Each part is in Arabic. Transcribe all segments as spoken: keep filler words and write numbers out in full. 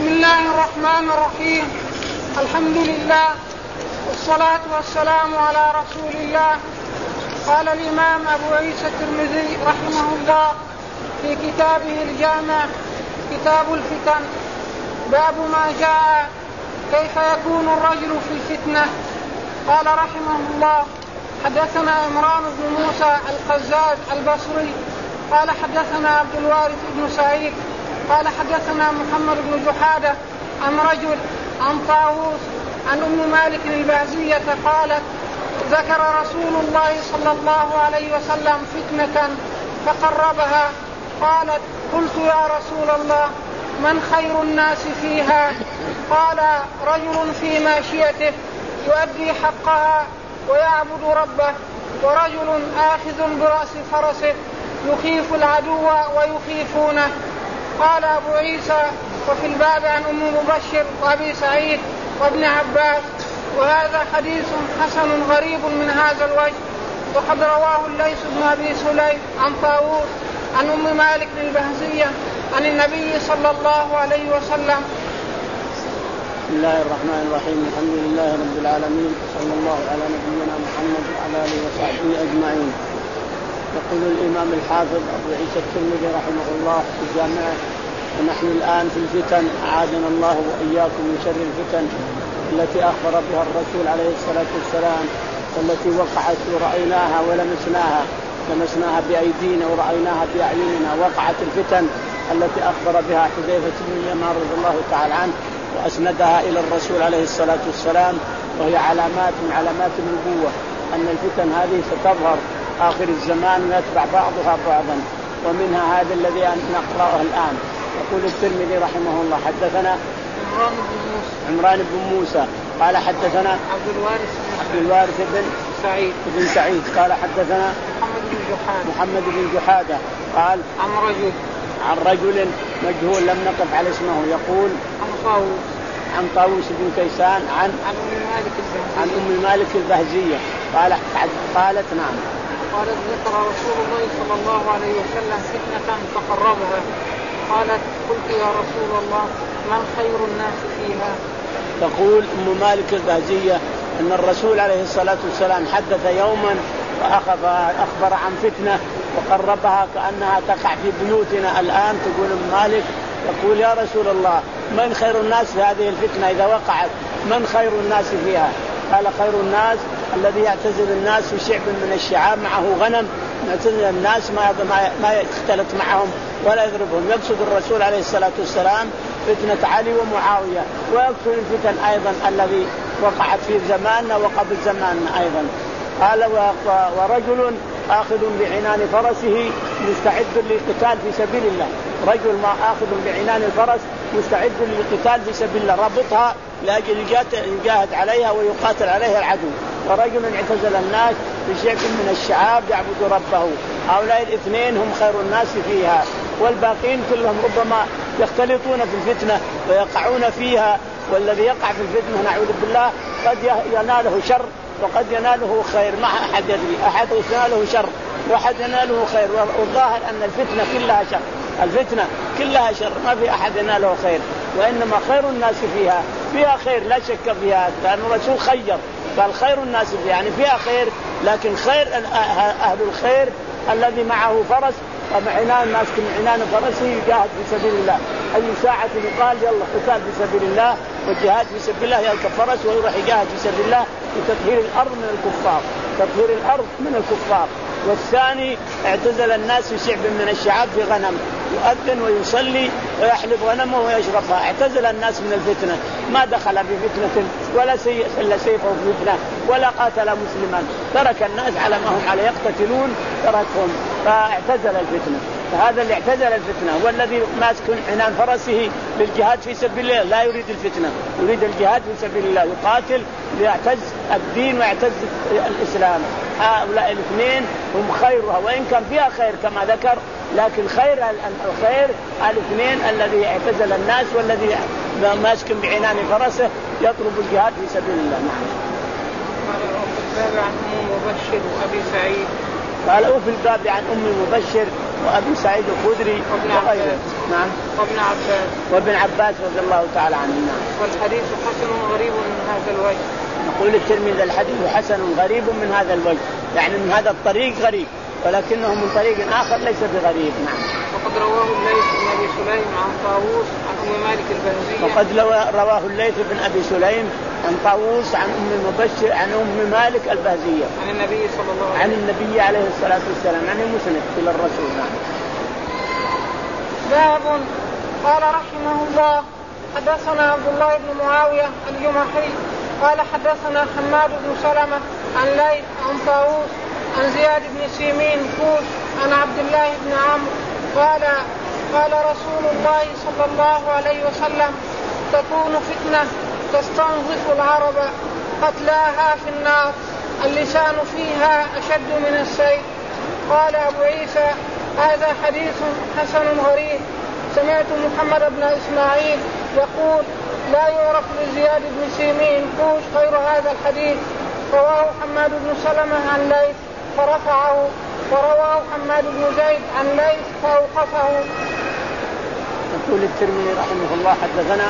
بسم الله الرحمن الرحيم. الحمد لله والصلاة والسلام على رسول الله. قال الإمام أبو عيسى الترمذي رحمه الله في كتابه الجامع كتاب الفتن باب ما جاء كيف يكون الرجل في الفتنة. قال رحمه الله حدثنا عمران بن موسى القزاز البصري قال حدثنا عبد الوارث بن سعيد قال حدثنا محمد بن جحادة عن رجل عن طاووس عن أم مالك البازية قالت ذكر رسول الله صلى الله عليه وسلم فتنة فقربها قالت قلت يا رسول الله من خير الناس فيها؟ قال رجل في ماشيته يؤدي حقها ويعبد ربه ورجل آخذ برأس فرسه يخيف العدو ويخيفونه. قال أبو عيسى وفي الباب عن أم مبشر وأبي سعيد وابن عباس وهذا حديث حسن غريب من هذا الوجه وقد رواه الليث بن أبي سليم عن طاووس عن أم مالك البهزية عن النبي صلى الله عليه وسلم. بسم الله الرحمن الرحيم. الحمد لله رب العالمين صلى الله على نبينا محمد وعلى آله وصحبه أجمعين. يقول الإمام الحافظ أبو عيسى الترمذي رحمه الله في جامعه ونحن الآن في الفتن أعاذنا الله وإياكم من شر الفتن التي أخبر بها الرسول عليه الصلاة والسلام والتي وقعت ورأيناها ولمسناها لمسناها بأيدينا ورأيناها بأعيننا. وقعت الفتن التي أخبر بها حذيفة بن اليمان رضي الله تعالى عنه وأسندها إلى الرسول عليه الصلاة والسلام وهي علامات من علامات النبوة أن الفتن هذه ستظهر آخر الزمان ويتبع بعضها بعضا ومنها هذا الذي نقرأه الآن. يقول الترمذي رحمه الله حدثنا عمران بن موسى عمران بن موسى قال حدثنا عبد الوارث عبد الوارث بن سعيد بن سعيد قال حدثنا محمد بن جحادة محمد بن جحادة قال عن رجل عن رجل مجهول لم نقف على اسمه يقول عن طاووس عن طاووس بن كيسان عن عن أم مالك البهزية عن أم مالك البهزية قال قالت نعم قالت ذكر رسول الله صلى الله عليه وسلم فتنة فقربها قالت قلت يا رسول الله من خير الناس فيها؟ تقول أم مالك البهزية أن الرسول عليه الصلاة والسلام حدث يوما وأخبر عن فتنة وقربها كأنها تقع في بيوتنا الآن. تقول أم مالك تقول يا رسول الله من خير الناس في هذه الفتنة إذا وقعت؟ من خير الناس فيها؟ قال خير الناس الذي يعتزل الناس في شعب من الشعاب معه غنم يعتزل الناس ما ما يختلط معهم ولا يضربهم. يقصد الرسول عليه الصلاة والسلام فتنة علي ومعاوية ويقصد الفتن أيضا الذي وقعت في زماننا وقبل زماننا أيضا. قال ورجل آخذ بعنان فرسه مستعد للقتال في سبيل الله. رجل ما آخذ بعنان الفرس مستعد للقتال في سبيل الله ربطها لأجل يجاهد عليها ويقاتل عليها العدو. ورجل اعتزل الناس بشيء من الشعاب يعبد ربه. هؤلاء الاثنين هم خير الناس فيها والباقين كلهم ربما يختلطون في الفتنة ويقعون فيها. والذي يقع في الفتنة نعوذ بالله قد يناله شر وقد يناله خير ما أحد يدري. أحد يناله شر وأحد يناله خير والظاهر أن الفتنة كلها شر. الفتنة كلها شر ما في أحد يناله خير وإنما خير الناس فيها فيها خير لا شك فيها لأن الرسول خير قال خير الناس فيها يعني فيها خير لكن خير أهل الخير الذي معه فرس ومعنان الناس كمعنان فرسه يجاهد في سبيل الله. أي ساعة يقال يلا قتال في سبيل الله والجهاد في سبيل الله يركب فرس ويروح يجاهد في سبيل الله لتطهير الأرض من الكفار تطهير الأرض من الكفار. والثاني اعتزل الناس في شعب من الشعاب في غنم يؤذن ويصلي ويحلب غنمه ويشربها. اعتزل الناس من الفتنة ما دخل بفتنة ولا سل سيفه في فتنة ولا قاتل مسلما ترك الناس على ما هم عليه يقتتلون تركهم فاعتزل الفتنة. فهذا اللي اعتزل الفتنة والذي ماسك عنان فرسه للجهاد في سبيل الله لا يريد الفتنة يريد الجهاد في سبيل الله يقاتل ليعتز الدين ويعتز الإسلام. هؤلاء الاثنين هم خيرها وإن كان فيها خير كما ذكر لكن خير الخير الاثنين الذي اعتزل الناس والذي ماسك بعنان فرسه يطلب الجهاد في سبيل الله. قال عن أم مبشر وأبي سعيد قال في الباب عن أم مبشر وأبي سعيد الخدري وغيره. نعم. وابن عباس. وابن عباس رضي الله تعالى عنه. والحديث حسن غريب من هذا الوجه. نقول الترمذي الحديث حسن غريب من هذا الوجه، يعني من هذا الطريق غريب ولكنه من طريق آخر ليس بغريب. نعم. وقد رواه الليث بن أبي سليم عن طاووس عن أم مالك البهزية. وقد رواه الليث بن أبي سليم عن طاووس عن أم مبشر عن أم مالك البهزية عن النبي صلى الله عليه وسلم عن النبي عليه الصلاة والسلام، يعني مسند إلى الرسول. نعم. باب. قال رحمه الله حدثنا عبد الله بن معاوية الجمحي قال حدثنا حماد بن سلمة عن ليث عن طاووس عن زياد بن سيمين كوش عن عبد الله بن عمرو قال قال رسول الله صلى الله عليه وسلم تكون فتنة تستنظف العرب قتلاها في النار اللسان فيها أشد من السيف. قال أبو عيسى هذا حديث حسن غريب. سمعت محمد بن إسماعيل يقول لا يعرف لزياد بن سيمين كوش غير هذا الحديث. رواه حماد بن سلمة عن ليث فرفعه ورواه حماد بن زيد عن ليث فأوقفه. يقول الترمذي رحمه الله حدثنا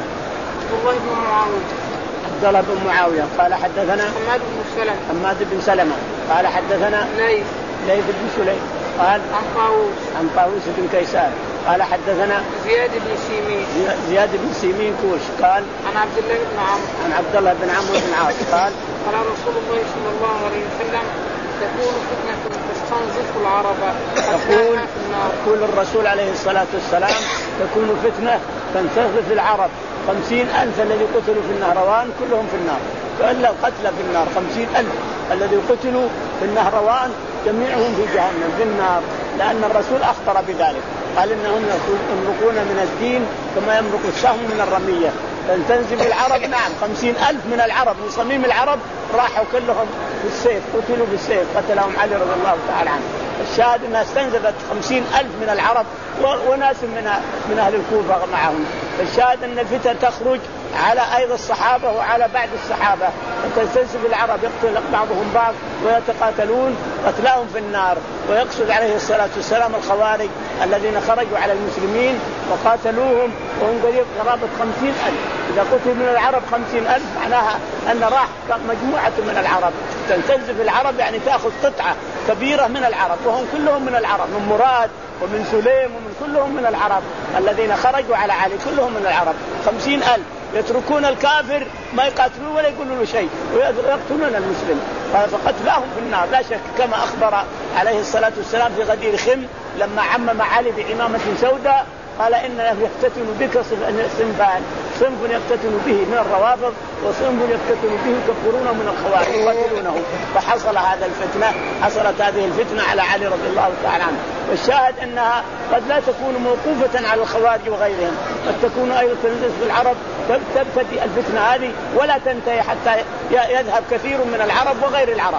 عبد الله بن معاوية عبد الله بن معاوية قال حدثنا حماد بن سلمة حماد بن سلمة قال حدثنا ليث ليث بن سليم قال عن طاووس عن طاووس بن كيسان قال حدثنا زياد بن سيمين زياد بن سيمين كوش قال عن عبد الله بن عمرو عن عبد الله بن عمرو بن عاص قال قال رسول الله صلى الله عليه وسلم تكون فتنة تستنزف العرب يقول يقول الرسول عليه الصلاة والسلام تكون فتنة تنتظف العرب خمسين ألف الذي قتلوا في النهروان كلهم في النار، فإلا القتلى في النار خمسين ألف الذي قتلوا في النهروان جميعهم في جهنم في النار، لأن الرسول أخبر بذلك قال إنهم يمرقون من الدين كما يمرق السهم من الرمية. تنتنزف العرب نعم خمسين ألف من العرب من صميم العرب راحوا كلهم بالسيف قتلوا بالسيف قتلهم علي رضي الله تعالى عنه. الشاهد أنها استنزفت خمسين ألف من العرب وناس من من أهل الكوفة معهم. الشاهد أن الفتن تخرج على أيضا الصحابة وعلى بعد الصحابة فتستنزف العرب يقتل بعضهم بعض ويتقاتلون قتلاهم في النار. ويقصد عليه الصلاة والسلام الخوارج الذين خرجوا على المسلمين وقاتلوهم وهم قرابة خمسين ألف. إذا قتل من العرب خمسين ألف معناها أن راح مجموعة من العرب. تنتزف العرب يعني تأخذ قطعة كبيرة من العرب وهم كلهم من العرب من مراد ومن سليم ومن كلهم من العرب الذين خرجوا على علي كلهم من العرب خمسين ألف يتركون الكافر ما يقاتلون ولا يقولون له شيء ويقتلون المسلم فقتلاهم في النار لا شك كما أخبر عليه الصلاة والسلام في غدير خم لما عمم علي بعمامة سوداء قال إنهم يقتتلوا بك صنفان صنف يقتتل به من الروافض وصنف يقتتل به كفرون من الخوارج يقاتلونه. فحصل هذا الفتنة حصلت هذه الفتنة على علي رضي الله تعالى عنه. والشاهد أنها قد لا تكون موقوفة على الخوارج وغيرهم قد تكون أيضا في العرب تبتدي الفتنة هذه ولا تنتهي حتى يذهب كثير من العرب وغير العرب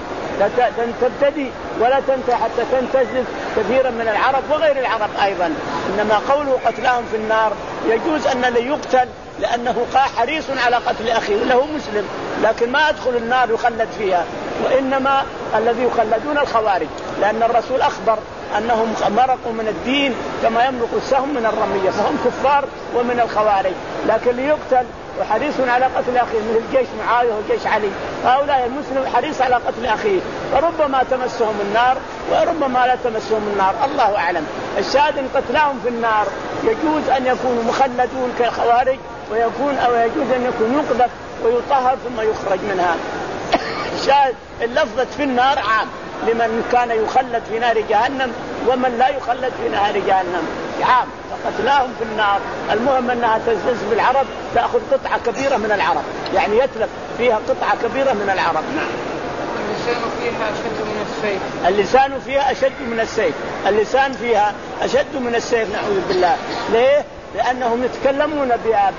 تبتدي ولا تنتهي حتى تنتزف كثيرا من العرب وغير العرب أيضا. إنما قوله قتلاهم في النار يجوز أن اللي يقتل لأنه حريص على قتل أخيه له مسلم لكن ما يدخل النار يخلد فيها وإنما الذي يخلدون الخوارج لأن الرسول أخبر أنهم مرقوا من الدين كما يمرق السهم من الرمية فهم كفار ومن الخوارج. لكن ليقتل وحريص على قتل أخيه مثل جيش معاوية وجيش علي هؤلاء المسلم حريص على قتل أخيه فربما تمسهم النار وربما لا تمسهم النار الله أعلم. الشاهد أن قتلاهم في النار يجوز أن يكونوا مخلدون كالخوارج ويكون أو يجوز أن يكون يقذف ويطهر ثم يخرج منها. الشاهد اللفظة في النار عام لمن كان يخلد في نار جهنم ومن لا يخلد في نار جهنم عام فقتلاهم في النار. المهم أنها تزلزل بالعرب تأخذ قطعة كبيرة من العرب يعني يتلف فيها قطعة كبيرة من العرب. نعم. اللسان فيها أشد من السيف اللسان فيها أشد من السيف اللسان فيها أشد من السيف نعوذ بالله. ليه؟ لأنهم يتكلمون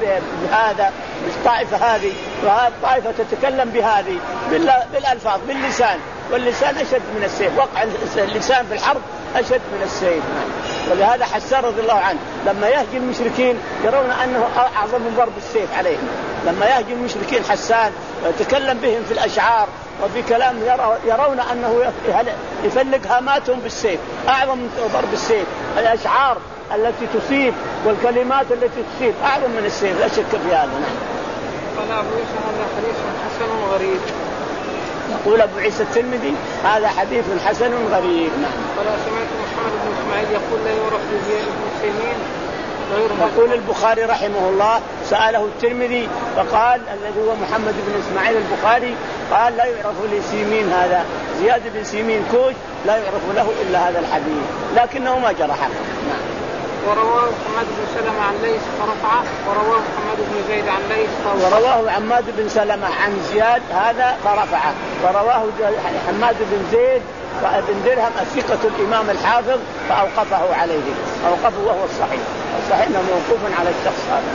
بهذا بالطائفة هذه وهذه الطائفة تتكلم بهذه بالألفاظ باللسان واللسان أشد من السيف. وقع اللسان في الحرب أشد من السيف. ولهذا حسان رضي الله عنه لما يهجي المشركين يرون أنه أعظم من ضرب السيف عليهم. لما يهجي المشركين حسان ويتكلم بهم في الأشعار وفي كلام يرون أنه يفلق هاماتهم بالسيف أعظم من ضرب السيف. الأشعار التي تصيب والكلمات التي تصيب أعظم من السيف، لا شك في هذا. قال أبو عيسى هذا حديث حسن غريب. يقول أبو عيسى الترمذي هذا حديث حسن غريب. قال سمعت محمد بن إسماعيل يقول لا يعرف للمسلمين. يقول البخاري رحمه الله سأله الترمذي فقال الذي هو محمد بن إسماعيل البخاري قال لا يعرف لسيمين هذا زياد بن سيمين كوش لا يعرف له إلا هذا الحديث لكنه ما جرحه. نعم. ورواه محمد بن سلمة عن ليث فرفعه ورواه محمد بن زيد عن ليث ورواه حماد بن سلمة عن زياد هذا فرفعه ورواه حماد بن زيد بن درهم الثقة الإمام الحافظ فأوقفه عليه أوقفه وهو الصحيح الصحيح أنه موقوف على الشخص هذا.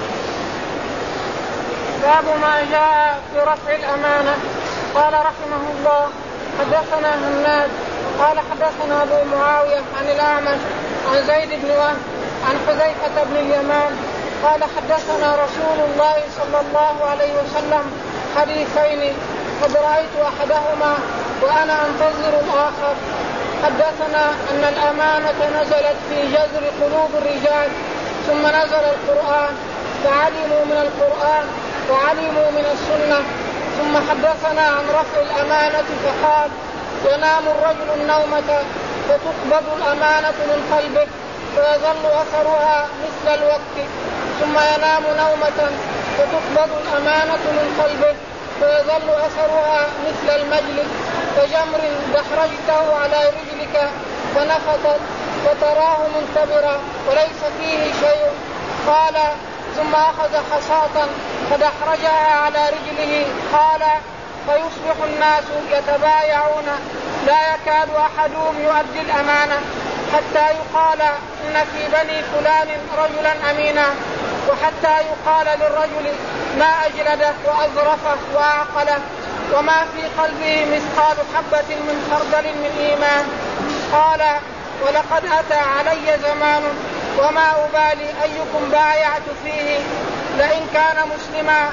باب ما جاء في رفع الأمانة. قال رحمه الله حدثنا هناد قال حدثنا أبو معاوية عن الأعمش عن زيد بن وهب عن حذيفة بن اليمان قال حدثنا رسول الله صلى الله عليه وسلم حديثين قد رأيت أحدهما وأنا أنتظر الآخر. حدثنا أن الأمانة نزلت في جذر قلوب الرجال ثم نزل القرآن فعلموا من القرآن وعلموا من السنة. ثم حدثنا عن رفع الأمانة فقال ينام الرجل النومة فتقبض الأمانة من قلبه فيظل أثرها مثل الوقت ثم ينام نومة فتقبض الأمانة من قلبه فيظل أثرها مثل المجلس كجمر دحرجته على رجلك فنفطت فتراه منتبرا وليس فيه شيء. قال ثم أخذ حصاة فدحرجها على رجله. قال فيصبح الناس يتبايعون لا يكاد أحدهم يؤدي الأمانة حتى يقال إن في بني فلان رجلا أمينا وحتى يقال للرجل ما أجلده وأظرفه وأعقله وما في قلبه مثقال حبة من خردل من إيمان. قال ولقد أتى علي زمان وما أبالي أيكم بايعت فيه لئن كان مسلما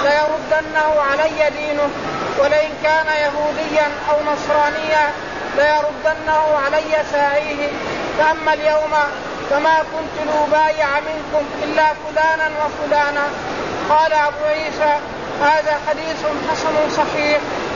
ليردنه علي دينه ولئن كان يهوديا أو نصرانيا ليردنه علي ساعيه. فأما اليوم فما كنت لأبايع منكم إلا فلانا وفلانا. قال أبو عيسى هذا حديث حسن صحيح.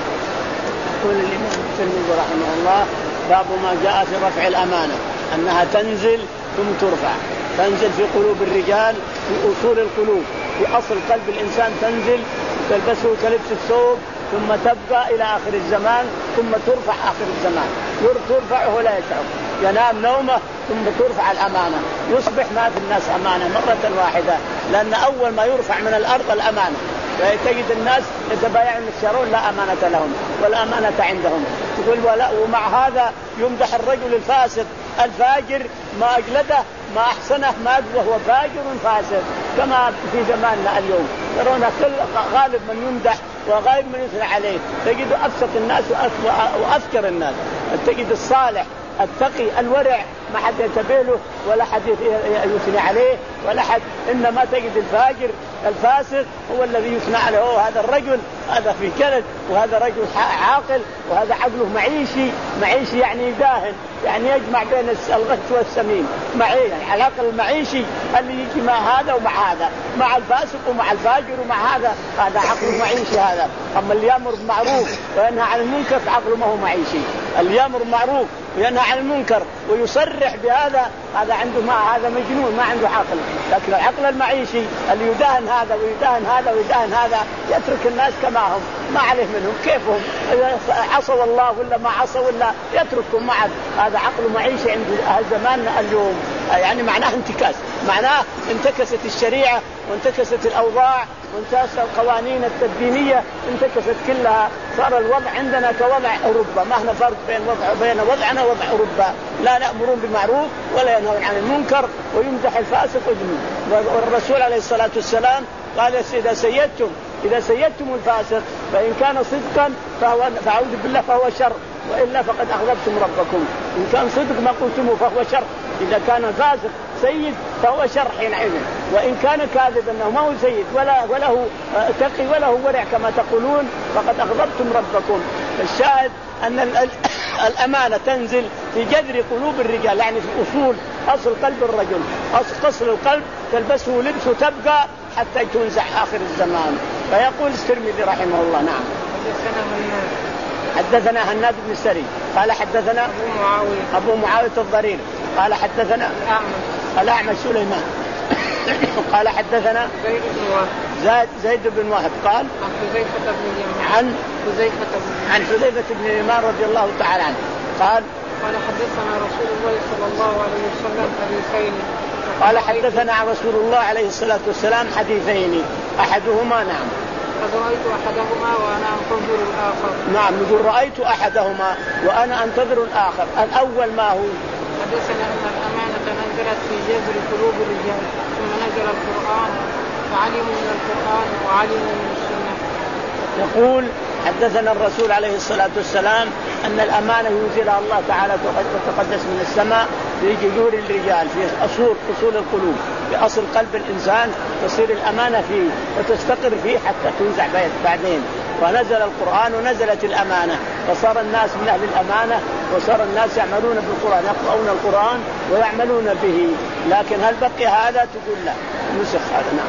يقول الإمام الترمذي رحمه الله باب ما جاء في رفع الأمانة أنها تنزل ثم ترفع تنزل في قلوب الرجال في أصول القلوب في أصل قلب الإنسان تنزل تلبسه كلبس الثوب ثم تبقى إلى آخر الزمان ثم ترفع آخر الزمان ترفع ولا يشعر ينام نومه ثم ترفع الأمانة يصبح ما في الناس أمانة مرة واحدة لأن أول ما يرفع من الأرض الأمانة تجد الناس يتبايعون يشترون لا أمانة لهم ولا أمانة عندهم. يقول ولا ومع هذا يمدح الرجل الفاسق الفاجر ما أجلده ما أحسنه ما وهو فاجر فاسق كما في زماننا اليوم يرون كل غالب من يمدح وغالب من يثنى عليه. تجد أفسق الناس وأفكر الناس تجد الصالح التقي الورع ما حد يتبيله ولا حد يثني عليه ولا حد إنما تجد الفاجر الفاسق هو الذي يثنى عليه هو هذا الرجل هذا في كلد وهذا رجل عاقل وهذا عقله معيشي معيشي يعني داهن يعني يجمع بين الغش والسمين معي يعني العقل المعيشي اللي يجي مع هذا ومع هذا مع الفاسق ومع الفاجر ومع هذا هذا عقله معيشي هذا. أما اللي يأمر بالمعروف وينهى عن المنكر عقله ما هو معيشي. اللي يأمر بالمعروف وينهى عن المنكر ويصرح بهذا هذا عنده ما هذا مجنون ما عنده عقل. لكن العقل المعيشي اللي يداهن هذا ويداهن هذا ويداهن هذا يترك الناس كما هم ما عليه منهم كيفهم عصوا الله ولا ما عصوا ولا يتركهم معك. هذا عقل معيشي عند زماننا اليوم يعني معناه انتكاس معناه انتكست الشريعة وانتكست الأوضاع وانتكست القوانين التدينية انتكست كلها. صار الوضع عندنا كوضع أوروبا ما هنا فرق بين وضع بين وضعنا ووضع أوروبا لا نأمرون بالمعروف ولا ينهون عن المنكر ويمدح الفاسق وجنون. والرسول عليه الصلاة والسلام قال إذا سيدتم إذا سيدتم الفاسق فإن كان صدقا فهو فأعوذ بالله فهو شر وإلا فقد أغضبتم ربكم. إن كان صدق ما قلتمه فهو شر إذا كان فاسق سيد فهو شر حينئذ وإن كان كاذبا أنه ما هو سيد ولا وله تقي ولا هو ورع كما تقولون فقد أغضبتم ربكم. الشاهد أن الأمانة تنزل في جذر قلوب الرجال، يعني في أصول أصل قلب الرجل، أصل قصر القلب تلبسه لبسه تبقى حتى تنزع آخر الزمان. فيقول الترمذي رحمه الله. نعم. حدثنا هناد بن السري قال حدثنا أبو معاوية أبو معاوية الضرير قال حدثنا الأعمش سليمان قال حدثنا زيد بن وهب زيد, زيد بن وهب قال عن حذيفة بن اليمان عن حذيفة بن عن حذيفة بن اليمان رضي الله تعالى عنه قال قال حدثنا رسول الله صلى الله عليه وسلم حديثين. قال حدثنا عن رسول الله عليه الصلاة والسلام حديثين أحدهما نعم قد رأيت أحدهما وأنا أنتظر الآخر. نعم نقول رأيت أحدهما وأنا أنتظر الآخر. الأول ما هو؟ حدثنا أن الأمانة نزلت في جذر قلوب الرجال ثم نزل القرآن فعلموا من القرآن وعلموا من السنة. يقول حدثنا الرسول عليه الصلاة والسلام أن الأمانة ينزلها الله تعالى وتقدس من السماء في جذور الرجال في أصول أصول القلوب في أصل قلب الإنسان تصير الأمانة فيه وتستقر فيه حتى تنزع بعدين. ونزل القرآن ونزلت الأمانة فصار الناس من أهل الأمانة وصار الناس يعملون بالقرآن يقرؤون القرآن ويعملون به. لكن هل بقي هذا؟ تقول لا نسخ هذا. نعم.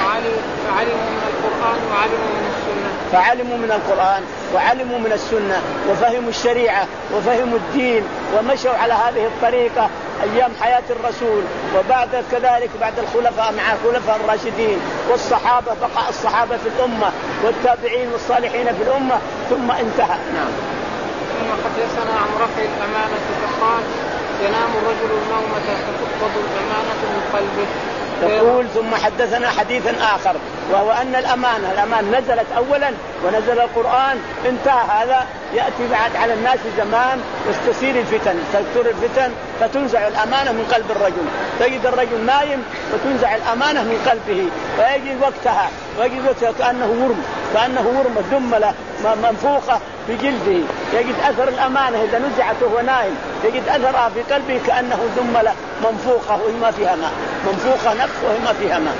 فعلموا من القرآن وعلموا من السنة. فعلموا من القرآن وعلموا من السنة وفهموا الشريعة وفهموا الدين ومشوا على هذه الطريقة أيام حياة الرسول وبعد كذلك بعد الخلفاء مع الخلفاء الراشدين والصحابة بقاء الصحابة في الأمة والتابعين والصالحين في الأمة ثم انتهى. نعم. ثم حدثنا عن رفع الأمانة فقال ينام الرجل النومة فتقبض الأمانة من قلبه. يقول ثم حدثنا حديثا آخر وهو أن الأمانة الأمان نزلت أولا ونزل القرآن انتهى هذا. يأتي بعد على الناس زمان وتسير الفتن تكثر الفتن فتنزع الأمانة من قلب الرجل. تجد الرجل نايم وتنزع الأمانة من قلبه ويجي وقتها ويجي وقتها كأنه ورم كأنه ورم دملة منفوخة في جلده. يجد أثر الأمانة إذا نزعت وهو نايم يجد أثرها في قلبه كأنه دملة منفوخة وهي ما فيها ماء منفوخة نفخ وهي ما فيها ماء.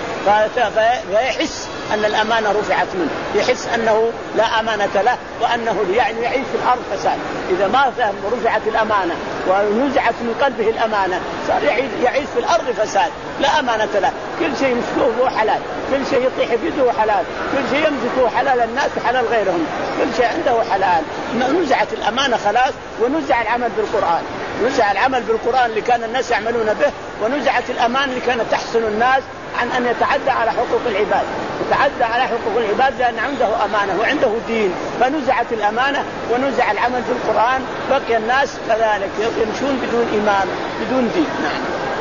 فيحس أن الأمانة رفعت منه يحس أنه لا أمانة له وأنه يعني يعيش في الأرض فساد. إذا ما فهم رفعت الأمانة ونزعت من قلبه الأمانة صار يعيش في الأرض فساد لا أمانة له. كل شيء يمسكوه هو حلال كل شيء يطيح بيده حلال كل شيء يمسكه حلال الناس حلال غيرهم كل شيء عنده حلال. نزعت الأمانة خلاص ونزع العمل بالقرآن نزع العمل بالقرآن اللي كان الناس يعملون به ونزعت الأمانة اللي كانت تحسن الناس عن أن يتعدى على حقوق العباد يتعدى على حقوق العباد لأن عنده أمانة وعنده دين. فنزعت الأمانة ونزع العمل بالقرآن بقي الناس كذلك يمشون بدون إيمان بدون دين. نعم.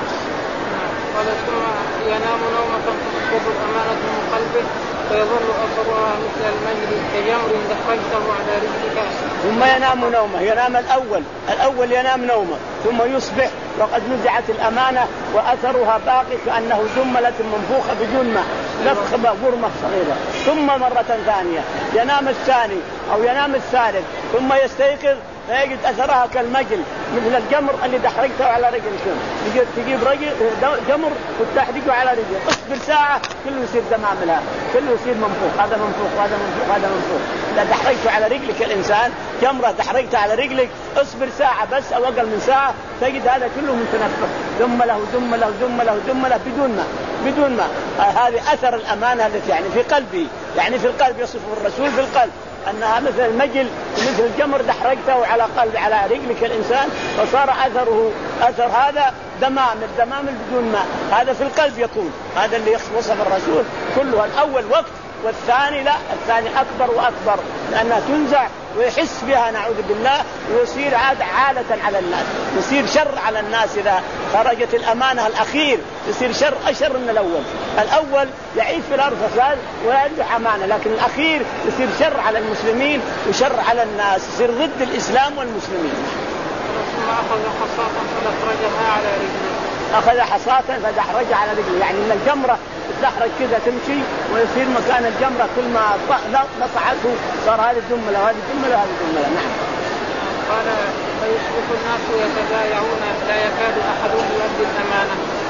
قال ثم ينام نومة تسقط الأمانة من قلبه فيظل أثرها مثل المجد كجمر دخلته على رجلك. ثم ينام نومه ينام الأول الأول ينام نومه ثم يصبح وقد نزعت الأمانة وأثرها باقي كأنه دملة منفوخة بدون ماء نفخ غرمة صغيرة. ثم مرة ثانية ينام الثاني أو ينام الثالث ثم يستيقظ فيجد أثرها كالمجل مثل الجمر اللي دحرجته على رجلك. تجيب رجل جمر وتحرجه على رجلك اصبر ساعة كله يصير دمام لها كله يصير منفوخ هذا منفوخ هذا منفوخ هذا منفوخ. إذا دحرجته على رجلك الإنسان جمرة دحرجتها على رجلك اصبر ساعة بس أو أقل من ساعة تجد هذا كله متنفخ دم له دم له دم له دم له بدون ما بدون ما آه هذه أثر الأمانة التي يعني في قلبي يعني في القلب يصف الرسول في القلب أنها مثل المجل مثل الجمر دحرجته على قلب على رجلك الإنسان فصار أثره أثر هذا دمام الدمام بدون ماء. هذا في القلب يكون هذا اللي وصف الرسول كله. الأول وقت والثاني لا الثاني أكبر وأكبر لأنها تنزع ويحس بها نعوذ بالله ويصير عاد عالة على الناس يصير شر على الناس. إذا خرجت الأمانة الأخير يصير شر أشر من الأول. الأول يعيش في الأرض فساد ويعنده أمانة لكن الأخير يصير شر على المسلمين وشر على الناس يصير ضد الإسلام والمسلمين. ثم أخذ حصاة فدحرجها على رجله أخذ حصاة فدحرجها على رجله يعني إن الجمرة تدحرج كذا تمشي ويصير مكان الجمرة كل ما نطعته صار هذه الجملة وهذه الجملة وهذه الجملة. نعم. قال فيصبح الناس يتبايعون لا يكاد أحدهم يؤدي الأمانة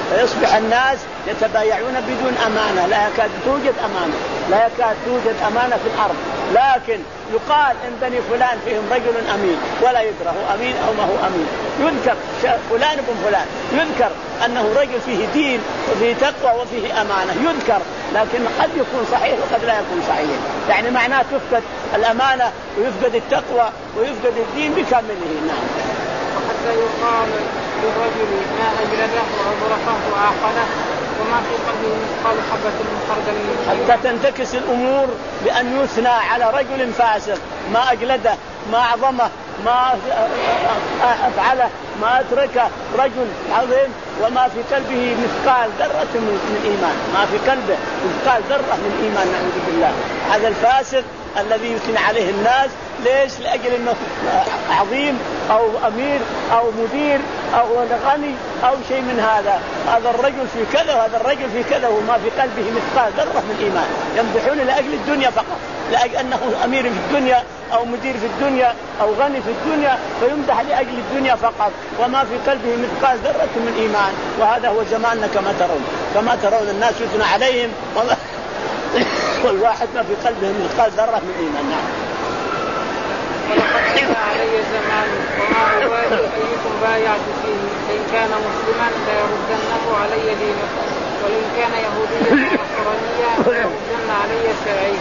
فيصبح الناس يتبايعون بدون أمانة، لا يكاد توجد أمانة، لا يكاد توجد أمانة في الأرض. لكن يقال إن بني فلان فيهم رجل أمين ولا يدرى هو أمين أو ما هو أمين. يذكر فلان بن فلان، يذكر أنه رجل فيه دين وفيه تقوى وفيه أمانة، يذكر، لكن قد يكون صحيح وقد لا يكون صحيح. يعني معناه تفقد الأمانة ويفقد التقوى ويفقد الدين بكامله. نعم. وحتى يقال للرجل ما أجلده وأبرقه وأعقله وما في قلبه مثقال حبة من خردل، حتى تنتكس الأمور بأن يثنى على رجل فاسق، ما أجلده، ما أعظمه، ما أفعله، ما أتركه، رجل عظيم وما في قلبه مثقال ذرة من إيمان، ما في قلبه مثقال ذرة من إيمان، نعوذ بالله. هذا الفاسق الذي يثنى عليه الناس، ليش؟ لأجل أنه عظيم أو أمير أو مدير أو غني أو شيء من هذا. هذا الرجل في كذا وهذا الرجل في كذا وما في قلبه مثقال ذرة من إيمان. يمدحون لأجل الدنيا فقط، لأجل أنه أمير في الدنيا أو مدير في الدنيا أو غني في الدنيا، فيمدح لأجل الدنيا فقط وما في قلبه مثقال ذرة من إيمان. وهذا هو زماننا كما ترون، كما ترون الناس يثنى عليهم والواحد ما في قلبه مثقال ذرة من إيمان. نعم. ولقد أتى علي زمان وما أبالي أيكم بايعت فيه، إن كان مسلما ليردنه علي دينه، وإن كان يهوديا ونصرانيا ليردن علي شرعيه.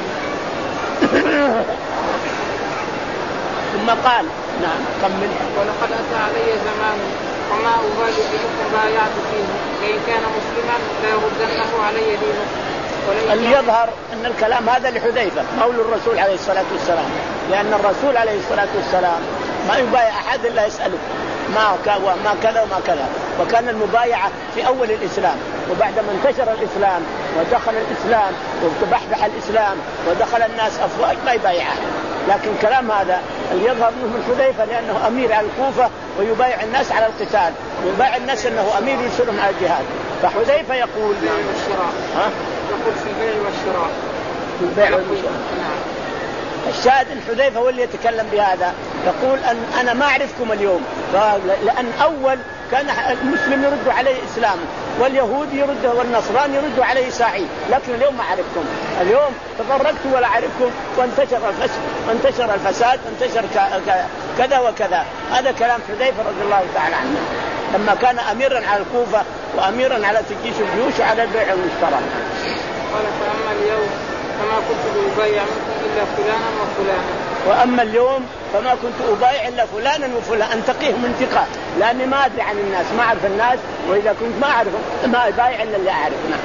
ثم قال نعم كمل. ولقد أتى علي زمان وما أبالي أيكم بايعت فيه، إن كان مسلما ليردنه علي دينه. اللي يظهر أن الكلام هذا لحذيفة مولى الرسول عليه الصلاة والسلام، لأن الرسول عليه الصلاة والسلام ما يبايع أحد إلا يسأله ما ما كذا وما كذا. وكان المبايعة في أول الإسلام، وبعد ما انتشر الإسلام ودخل الإسلام وتبحبح الإسلام ودخل الناس أفواج ما يبايع. لكن كلام هذا اللي يظهر منه من حذيفة لأنه أمير على الكوفة ويبايع الناس على القتال، ويبايع الناس أنه أمير يرسلهم على الجهاد. فحذيفة يقول ها؟ يقول في البيع والشراء. في البيع والشراء. نعم. الشاهد ان حذيفة هو اللي يتكلم بهذا، يقول أن أنا ما أعرفكم اليوم، لأن أول كان المسلم يرد عليه إسلام واليهود يرد والنصران يرد عليه ساعي، لكن اليوم ما أعرفكم، اليوم تفرقت ولا أعرفكم، وانتشر الفساد وانتشر الفساد وانتشر كذا وكذا. هذا كلام حذيفة رضي الله تعالى عنه لما كان أميرا على الكوفة وأميرا على تجيش الجيوش وعلى البيع والشراء. قال فأما اليوم فما كنت أبايع إلا فلانا وفلانا. وأما اليوم فما كنت أبايع إلا فلانا وفلانا، أنتقيهم انتقاء، لأني ما أدري عن الناس، ما أعرف الناس، وإذا كنت ما أعرف ما أبايع إلا اللي أعرفنا.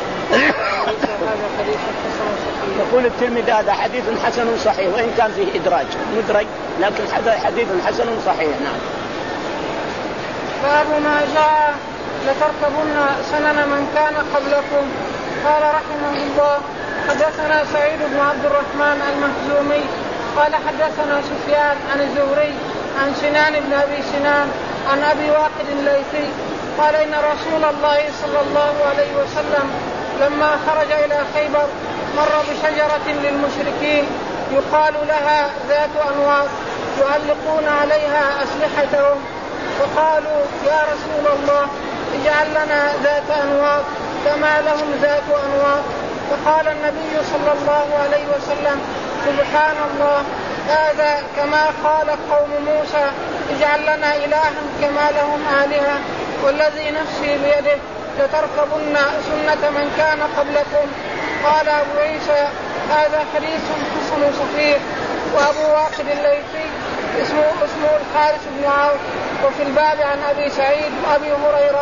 يقول الترمذي هذا حديث حسن صحيح، وإن كان فيه إدراج مدرج، لكن هذا حديث حسن صحيح. نعم. باب ما جاء لتركبن سنن من كان قبلكم. قال رحمه الله حدثنا سعيد بن عبد الرحمن المخزومي قال حدثنا سفيان عن الزهري عن سنان بن أبي سنان عن أبي واقد الليثي قال إن رسول الله صلى الله عليه وسلم لما خرج إلى خيبر مر بشجرة للمشركين يقال لها ذات أنواط يعلقون عليها أسلحتهم، فقالوا يا رسول الله اجعل لنا ذات أنواط كما لهم ذات أنواط. فقال النبي صلى الله عليه وسلم سبحان الله، هذا كما قال قوم موسى اجعل لنا إلها كما لهم آلهة، والذي نفسي بيده لتركبن سنة من كان قبلكم. قال أبو عيسى هذا حديث حسن صحيح. وأبو واقد الليثي اسمه, اسمه الحارث بن عوف. وفي الباب عن أبي سعيد وأبي هريرة.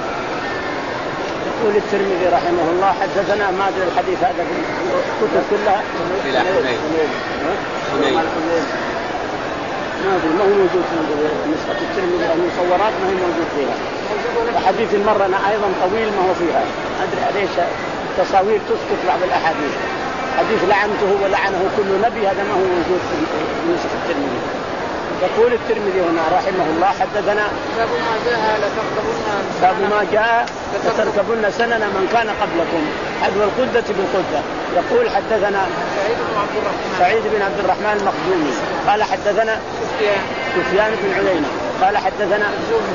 يقول الترمذي رحمه الله حدثنا ما ادري الحديث هذا في الكتب كلها الى حنين حنين ما ادري ما هو موجود في نسخه الترمذي، المصورات ما هي موجود فيها. وحديث المره أنا ايضا طويل ما هو فيها، ادري ليش التصاوير تسقط بعض الاحاديث. حديث لعنته ولعنه كل نبي هذا ما هو موجود في نسخه الترمذي. يقول الترمذي هنا رحمه الله حدثنا باب ما جاء لتركبن باب ما جاء لتركبن سنن من كان قبلكم حذو القدة بالقدة. يقول حدثنا سعيد بن عبد الرحمن سعيد بن عبد الرحمن المخزومي قال حدثنا سفيان سفيان بن عيينة قال حدثنا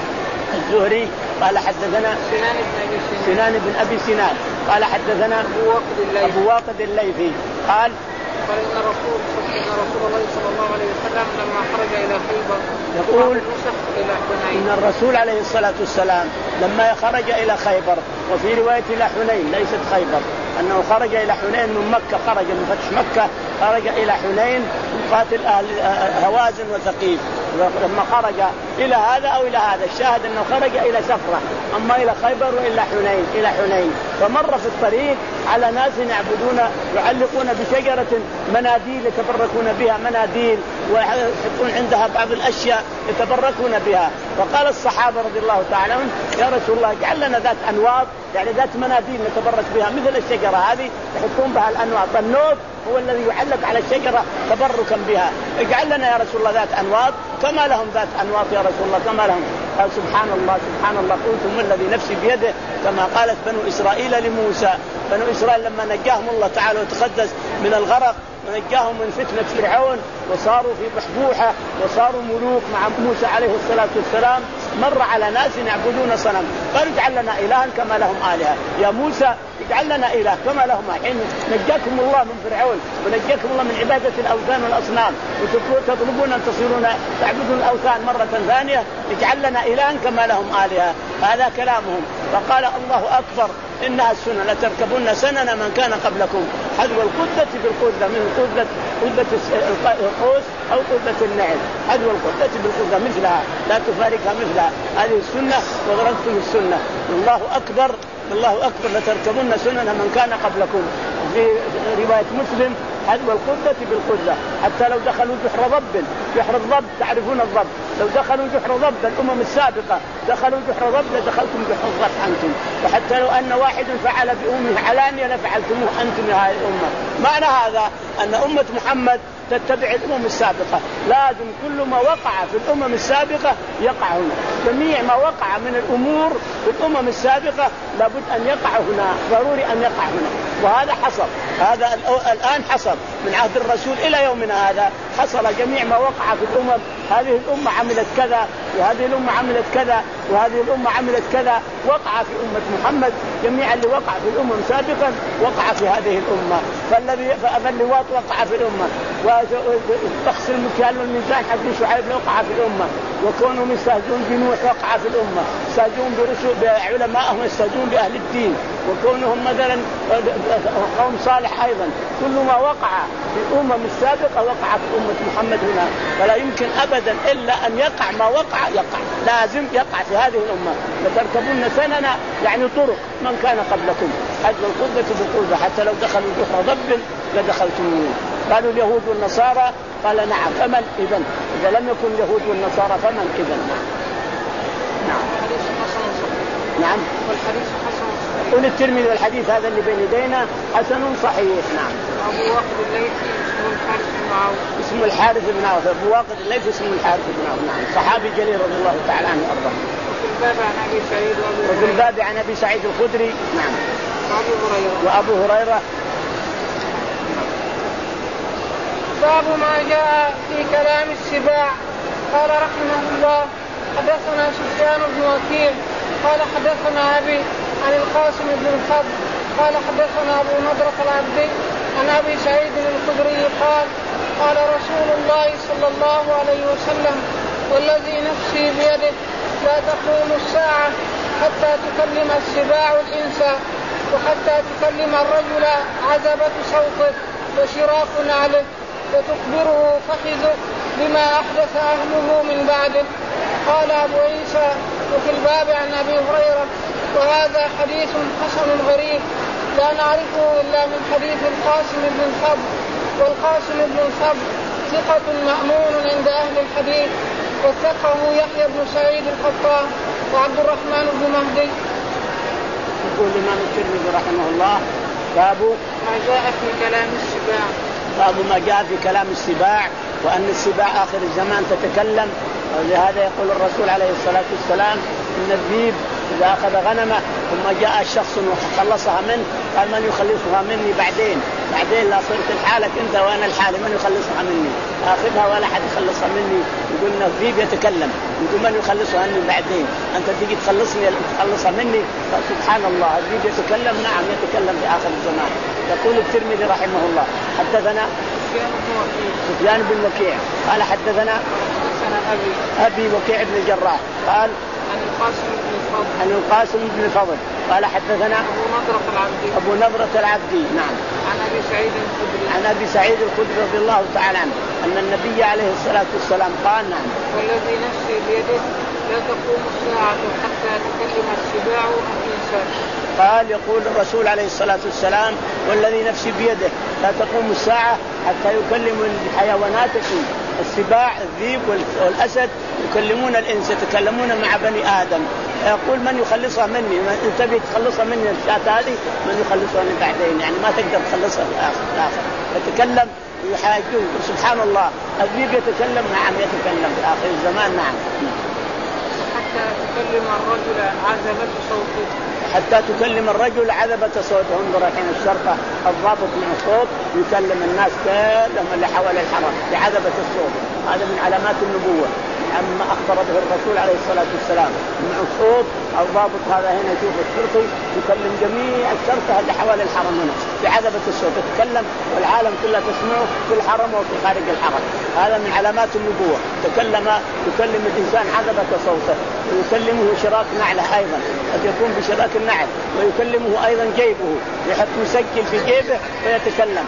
الزهري قال حدثنا سنان بن أبي سنان, سنان بن أبي سنان قال حدثنا أبو واقد الليثي, أبو واقد الليثي قال قال إن رسول إن رسول الله صلى الله عليه وسلم لما خرج إلى خيبر يقول إلى حنين إن الرسول عليه الصلاة والسلام لما خرج إلى خيبر، وفي رواية إلى حنين ليست خيبر، أنه خرج إلى حنين من مكة، خرج من فتح مكة خرج إلى حنين يقاتل أهل هوازن وثقيف. لما خرج إلى هذا أو إلى هذا، الشاهد أنه خرج إلى سفرة، أما إلى خيبر وإلى حنين إلى حنين. فمر في الطريق على ناس يعبدون يعلقون بشجرة مناديل يتبركون بها، مناديل ويحطون عندها بعض الأشياء يتبركون بها. فقال الصحابة رضي الله تعالى عنهم يا رسول الله اجعل لنا ذات أنواط، يعني ذات مناديل نتبرك بها مثل الشجرة هذه يحطون بها الأنواط. النوط هو الذي يعلق على الشجرة تبركا بها، اجعل لنا يا رسول الله ذات أنواط كما لهم ذات أنواط يا رسول الله كما لهم. قال سبحان الله سبحان الله قلتم الذي نفسي بيده، كما قالت بنو إسرائيل لموسى. بنو إسرائيل لما نجاهم الله تعالى وتقدس من الغرق ونجاهم من فتنة فرعون وصاروا في بحبوحة وصاروا ملوك مع موسى عليه الصلاة والسلام، مر على ناس يعبدون صنم، قالوا اجعل لنا إلها كما لهم آلهة. يا موسى اجعل لنا إله كما لهم، حين نجاكم الله من فرعون ونجاكم الله من عبادة الأوثان والأصنام وتطلبون أن تصيرون تعبدون الأوثان مرة ثانية، اجعل لنا إلها كما لهم آلهة. هذا كلامهم. فقال الله أكبر إنها السنة لتركبون سنن من كان قبلكم حذو القدة بالقدة، من قدة قدة القوس أو قدة النعل، حذو القدة بالقدة مثلها لا تفارقها مثلها. هذه السنة وغرقتم السنة. الله أكبر الله أكبر لتركبون سنن من كان قبلكم. في رواية مسلم حذو القدة بالقدة، حتى لو دخلوا جحر ضب، جحر الضب تعرفون الضب، لو دخلوا جحر ضب الأمم السابقة دخلوا جحر ضب لدخلتم جحر الضب أنتم، وحتى لو أن واحد فعل بأمه علانية لفعلتموه أنتم يا هذه الأمة. معنى هذا أن أمة محمد تتبع الأمم السابقة، لازم كل ما وقع في الأمم السابقة يقع هنا، جميع ما وقع من الأمور في الأمم السابقة لابد أن يقع هنا، ضروري أن يقع هنا. وهذا حصل، هذا الآن حصل من عهد الرسول إلى يومنا هذا، حصل جميع ما وقع في الأمم. هذه الأمة عملت كذا وهذه الأمة عملت كذا وهذه الأمة عملت كذا، وقع في أمة محمد جميع اللي وقع في الأمم سابقا وقع في هذه الأمة. فالذي فاللواط وقع في الأمة، وتقص المكيال والميزان حق شعيب وقع في الأمة، وكونهم يستهزئون بنوح وقع في الأمة، يستهزئون برسل بعلمائهم يستهزئون بأهل الدين، وكونهم مثلا قوم صالح أيضا. كل ما وقع في الأمم السابقة وقع في أمة محمد هنا، فلا يمكن أبدا إلا أن يقع ما وقع يقع، لازم يقع في هذه الأمة. لتركبون سننا يعني طرق من كان قبلكم حذو القدة بالقدة، حتى لو دخلوا جحر ضب لدخلتموه. قالوا اليهود والنصارى، قال نعم فمن إذن؟ إذا لم يكن اليهود والنصارى فمن إذن؟ نعم نعم والحديث حسن صحيح. قل الترمذي والحديث هذا اللي بين يدينا حسن صحيح. نعم. أبو واقد الليثي اسمه الحارث بن عوف. اسمه الحارث بن عوف. أبو واقد الليثي اسمه الحارث بن عوف. نعم صحابي جليل رضي الله تعالى عنه وأرضاه. وفي الباب عن أبي سعيد وأبي وفي الباب عن أبي سعيد الخدري. نعم. وأبو هريرة. وأبو هريرة. باب ما جاء في كلام السباع. قال رحمه الله حدثنا سفيان بن وكيع قال حدثنا أبي عن القاسم بن الفضل قال حدثنا أبو نضرة العبدي عن أبي سعيد الخدري قال قال رسول الله صلى الله عليه وسلم والذي نفسي بيده لا تقوم الساعة حتى تكلم السباع الإنس، وحتى تكلم الرجل عزبة صوته وشراك نعله، وتخبره فخذه بما أحدث أهله من بعده. قال أبو عيسى وفي الباب عن أبي هريرة وهذا حديث حسن غريب لا نعرفه إلا من حديث القاسم بن الفضل، والقاسم بن الفضل ثقة مأمون عند أهل الحديث، وثقه يحيى بن سعيد القطان وعبد الرحمن بن مهدي. يقول الإمام الترمذي رحمه الله باب ما جاء في كلام السباع. باب ما جاء في كلام السباع، وأن السباع آخر الزمان تتكلم. ولهذا يقول الرسول عليه الصلاة والسلام إن الذيب إذا أخذ غنمه ثم جاء الشخص وخلصها منه قال من يخلصها مني بعدين بعدين لا صرت لحالك أنت وأنا لحالي من يخلصها مني أخذها ولا حد يخلصها مني. يقول إنه الذيب يتكلم يقول من يخلصها مني بعدين أنت تيجي تخلصني تخلصها مني. سبحان الله الذيب يتكلم. نعم يتكلم في آخر الزمان. يقول الترمذي رحمه الله حدثنا سفيان بن وكيع قال حدثنا أبي أبي وكيع بن الجراح قال عن القاسم بن الفضل عن القاسم بن الفضل قال حدثنا أبو نضرة العبدي أبو نضرة العبدي نعم عن أبي سعيد الخدري عن أبي سعيد الخدري رضي الله تعالى عنه أن النبي عليه الصلاة والسلام قال نعم والذي نفسي بيده لا تقوم الساعة حتى تكلم السباع الإنسان. قال يقول الرسول عليه الصلاة والسلام والذي نفسي بيده لا تقوم الساعة حتى يكلم الحيوانات السباع الذيب والأسد يكلمون الإنس يتكلمون مع بني آدم. يقول من يخلصها مني من تبي تخلصها مني الشاة هذه من يخلصها مني بعدين يعني ما تقدر تخلصها في الآخر. يتكلم ويحاجون. سبحان الله الذيب يتكلم. نعم يتكلم في آخر الزمان. نعم حتى تكلم الرجل عذبة صوته حتى تكلم الرجل عذبة صوته. انظر الحين الشرطة الضابط من الصوت يكلم الناس كلهم اللي حول الحرم بعذبة الصوت. هذا من علامات النبوة عما أخبر به الرسول عليه الصلاة والسلام من الصوت. الضابط هذا هنا يشوف الشرطي يكلم جميع الشرطة اللي حول الحرم هنا بعذبة الصوت يتكلم والعالم كله تسمعه في الحرم وفي خارج الحرم. هذا من علامات النبوة. تكلم يكلم الإنسان عذبة صوته ويكلمه شراك نعله أيضا قد يكون بشراك النعل ويكلمه أيضا جيبه يحط مسجل في جيبه ويتكلم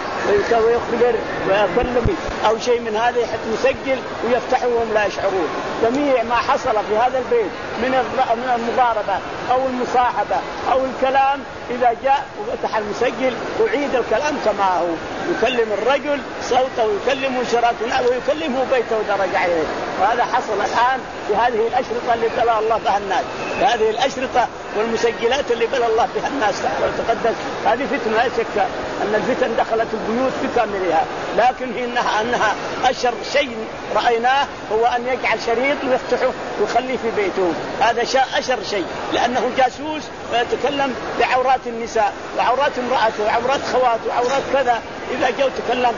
ويخبر ويكلم أو شيء من هذا يحط مسجل ويفتحه وهم لا يشعرون. جميع ما حصل في هذا البيت من من المضاربة أو المصاحبة أو الكلام إذا جاء وفتح المسجل وعيد الكلام كما هو. يكلم الرجل صوته ويكلمه شراكه نعله ويكلمه بيته ودرجة عليه. وهذا حصل الآن في هذه الأشرطة اللي بلى الله بها الناس. هذه الأشرطة والمسجلات اللي بلى الله بها الناس وتقدس. هذه فتنة لا شك أن الفتن دخلت البيوت بكاملها. لكن هي إنها, أنها أشر شيء رأيناه هو أن يجعل شريط ويفتحه ويخليه في بيته. هذا شيء أشر شيء لأنه جاسوس ويتكلم بعورات النساء وعورات امرأته وعورات خواته وعورات كذا. إذا جو تكلم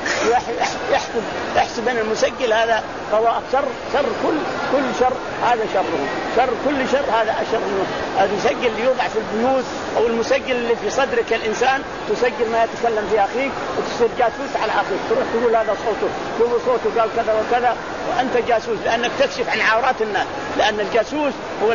يحسب يحسب أن المسجل هذا فهو شر شر كل كل شر. هذا شره شر كل شر. هذا أشر منه. المسجل اللي يوضع في البيوت أو المسجل اللي في صدرك الإنسان تسجل ما يتكلم في أخيك وتصير جاسوس على أخيك. تروح تقول هذا صوته تقول صوته قال كذا وكذا وأنت جاسوس لأنك تكشف عن عورات الناس. لأن الجاسوس هو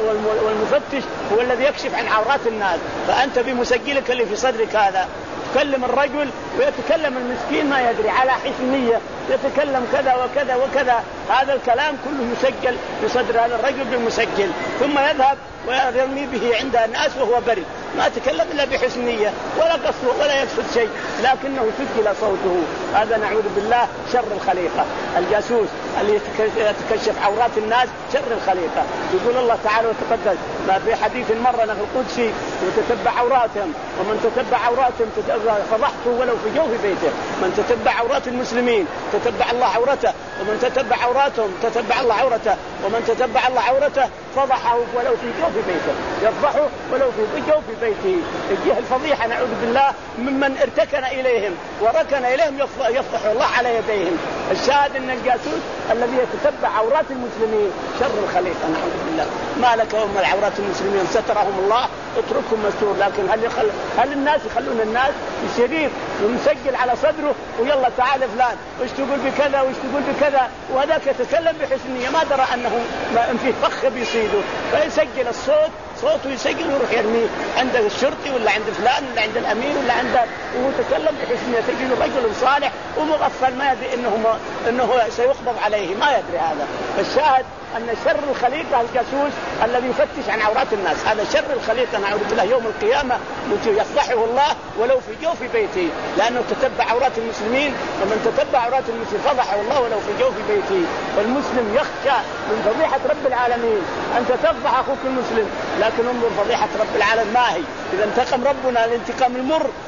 والمفتش هو الذي يكشف عن عورات الناس. فأنت بمسجلك اللي في صدرك هذا تكلم الرجل ويتكلم المسكين ما يدري على حسنية يتكلم كذا وكذا وكذا. هذا الكلام كله مسجل في صدر هذا الرجل بالمسجل ثم يذهب ويرمي به عند الناس وهو بريء ما تكلم إلا بحسنية ولا قصد ولا يقصد شيء لكنه سجل صوته. هذا نعوذ بالله شر الخليقة الجاسوس اللي يتكشف عورات الناس شر الخليقة. يقول الله تعالى وتقدس ما في حديث مرة في القدسي وتتبع عوراتهم ومن تتبع عوراتهم فضحته ولو في جوف بيته. من تتبع عورات المسلمين تتبع الله عورته ومن تتبع عوراتهم تتبع الله عورته ومن تتبع الله عورته فضحه ولو في جوف بيته. يفضحه ولو في جوف بيته. الجهة الفضيحة نعوذ بالله ممن ارتكن إليهم وركن إليهم يفضح الله على يديهم. الشاهد أن الجاسوس الذي يتتبع عورات المسلمين شر الخليقة نعوذ بالله. ما لك وهم العورات المسلمين سترهم الله اتركهم مستور. لكن هل يخل... هل الناس يخلون الناس الشريف ومسجل على صدره ويلا تعال فلان وش تقول بكذا وش تقول بكذا وهذاك يتكلم بحسنية ما درى أنه ما فيه فخ بيصيده فيسجل الصوت صوته يسجل ويروح يرميه عند الشرطي ولا عند فلان ولا عند الأمير ولا عند وهو تكلم بحسنية. تجد رجل صالح ومغفل ما يدري إنه إنه سيقبض عليه ما يدري هذا. فالشاهد أن شر الخليقة الجاسوس الذي يفتش عن عورات الناس هذا شر الخليقة نعوذ بالله. يوم القيامة يفضحه الله ولو في جوف بيته لأنه تتبع عورات المسلمين ومن تتبع عورات المسلمين فضحه الله ولو في جوف بيته. والمسلم يخشى من فضيحة رب العالمين. أنت تفضح أخوك المسلم لكن انظر فضيحة رب العالمين ما هي. إذا انتقم ربنا الانتقام المر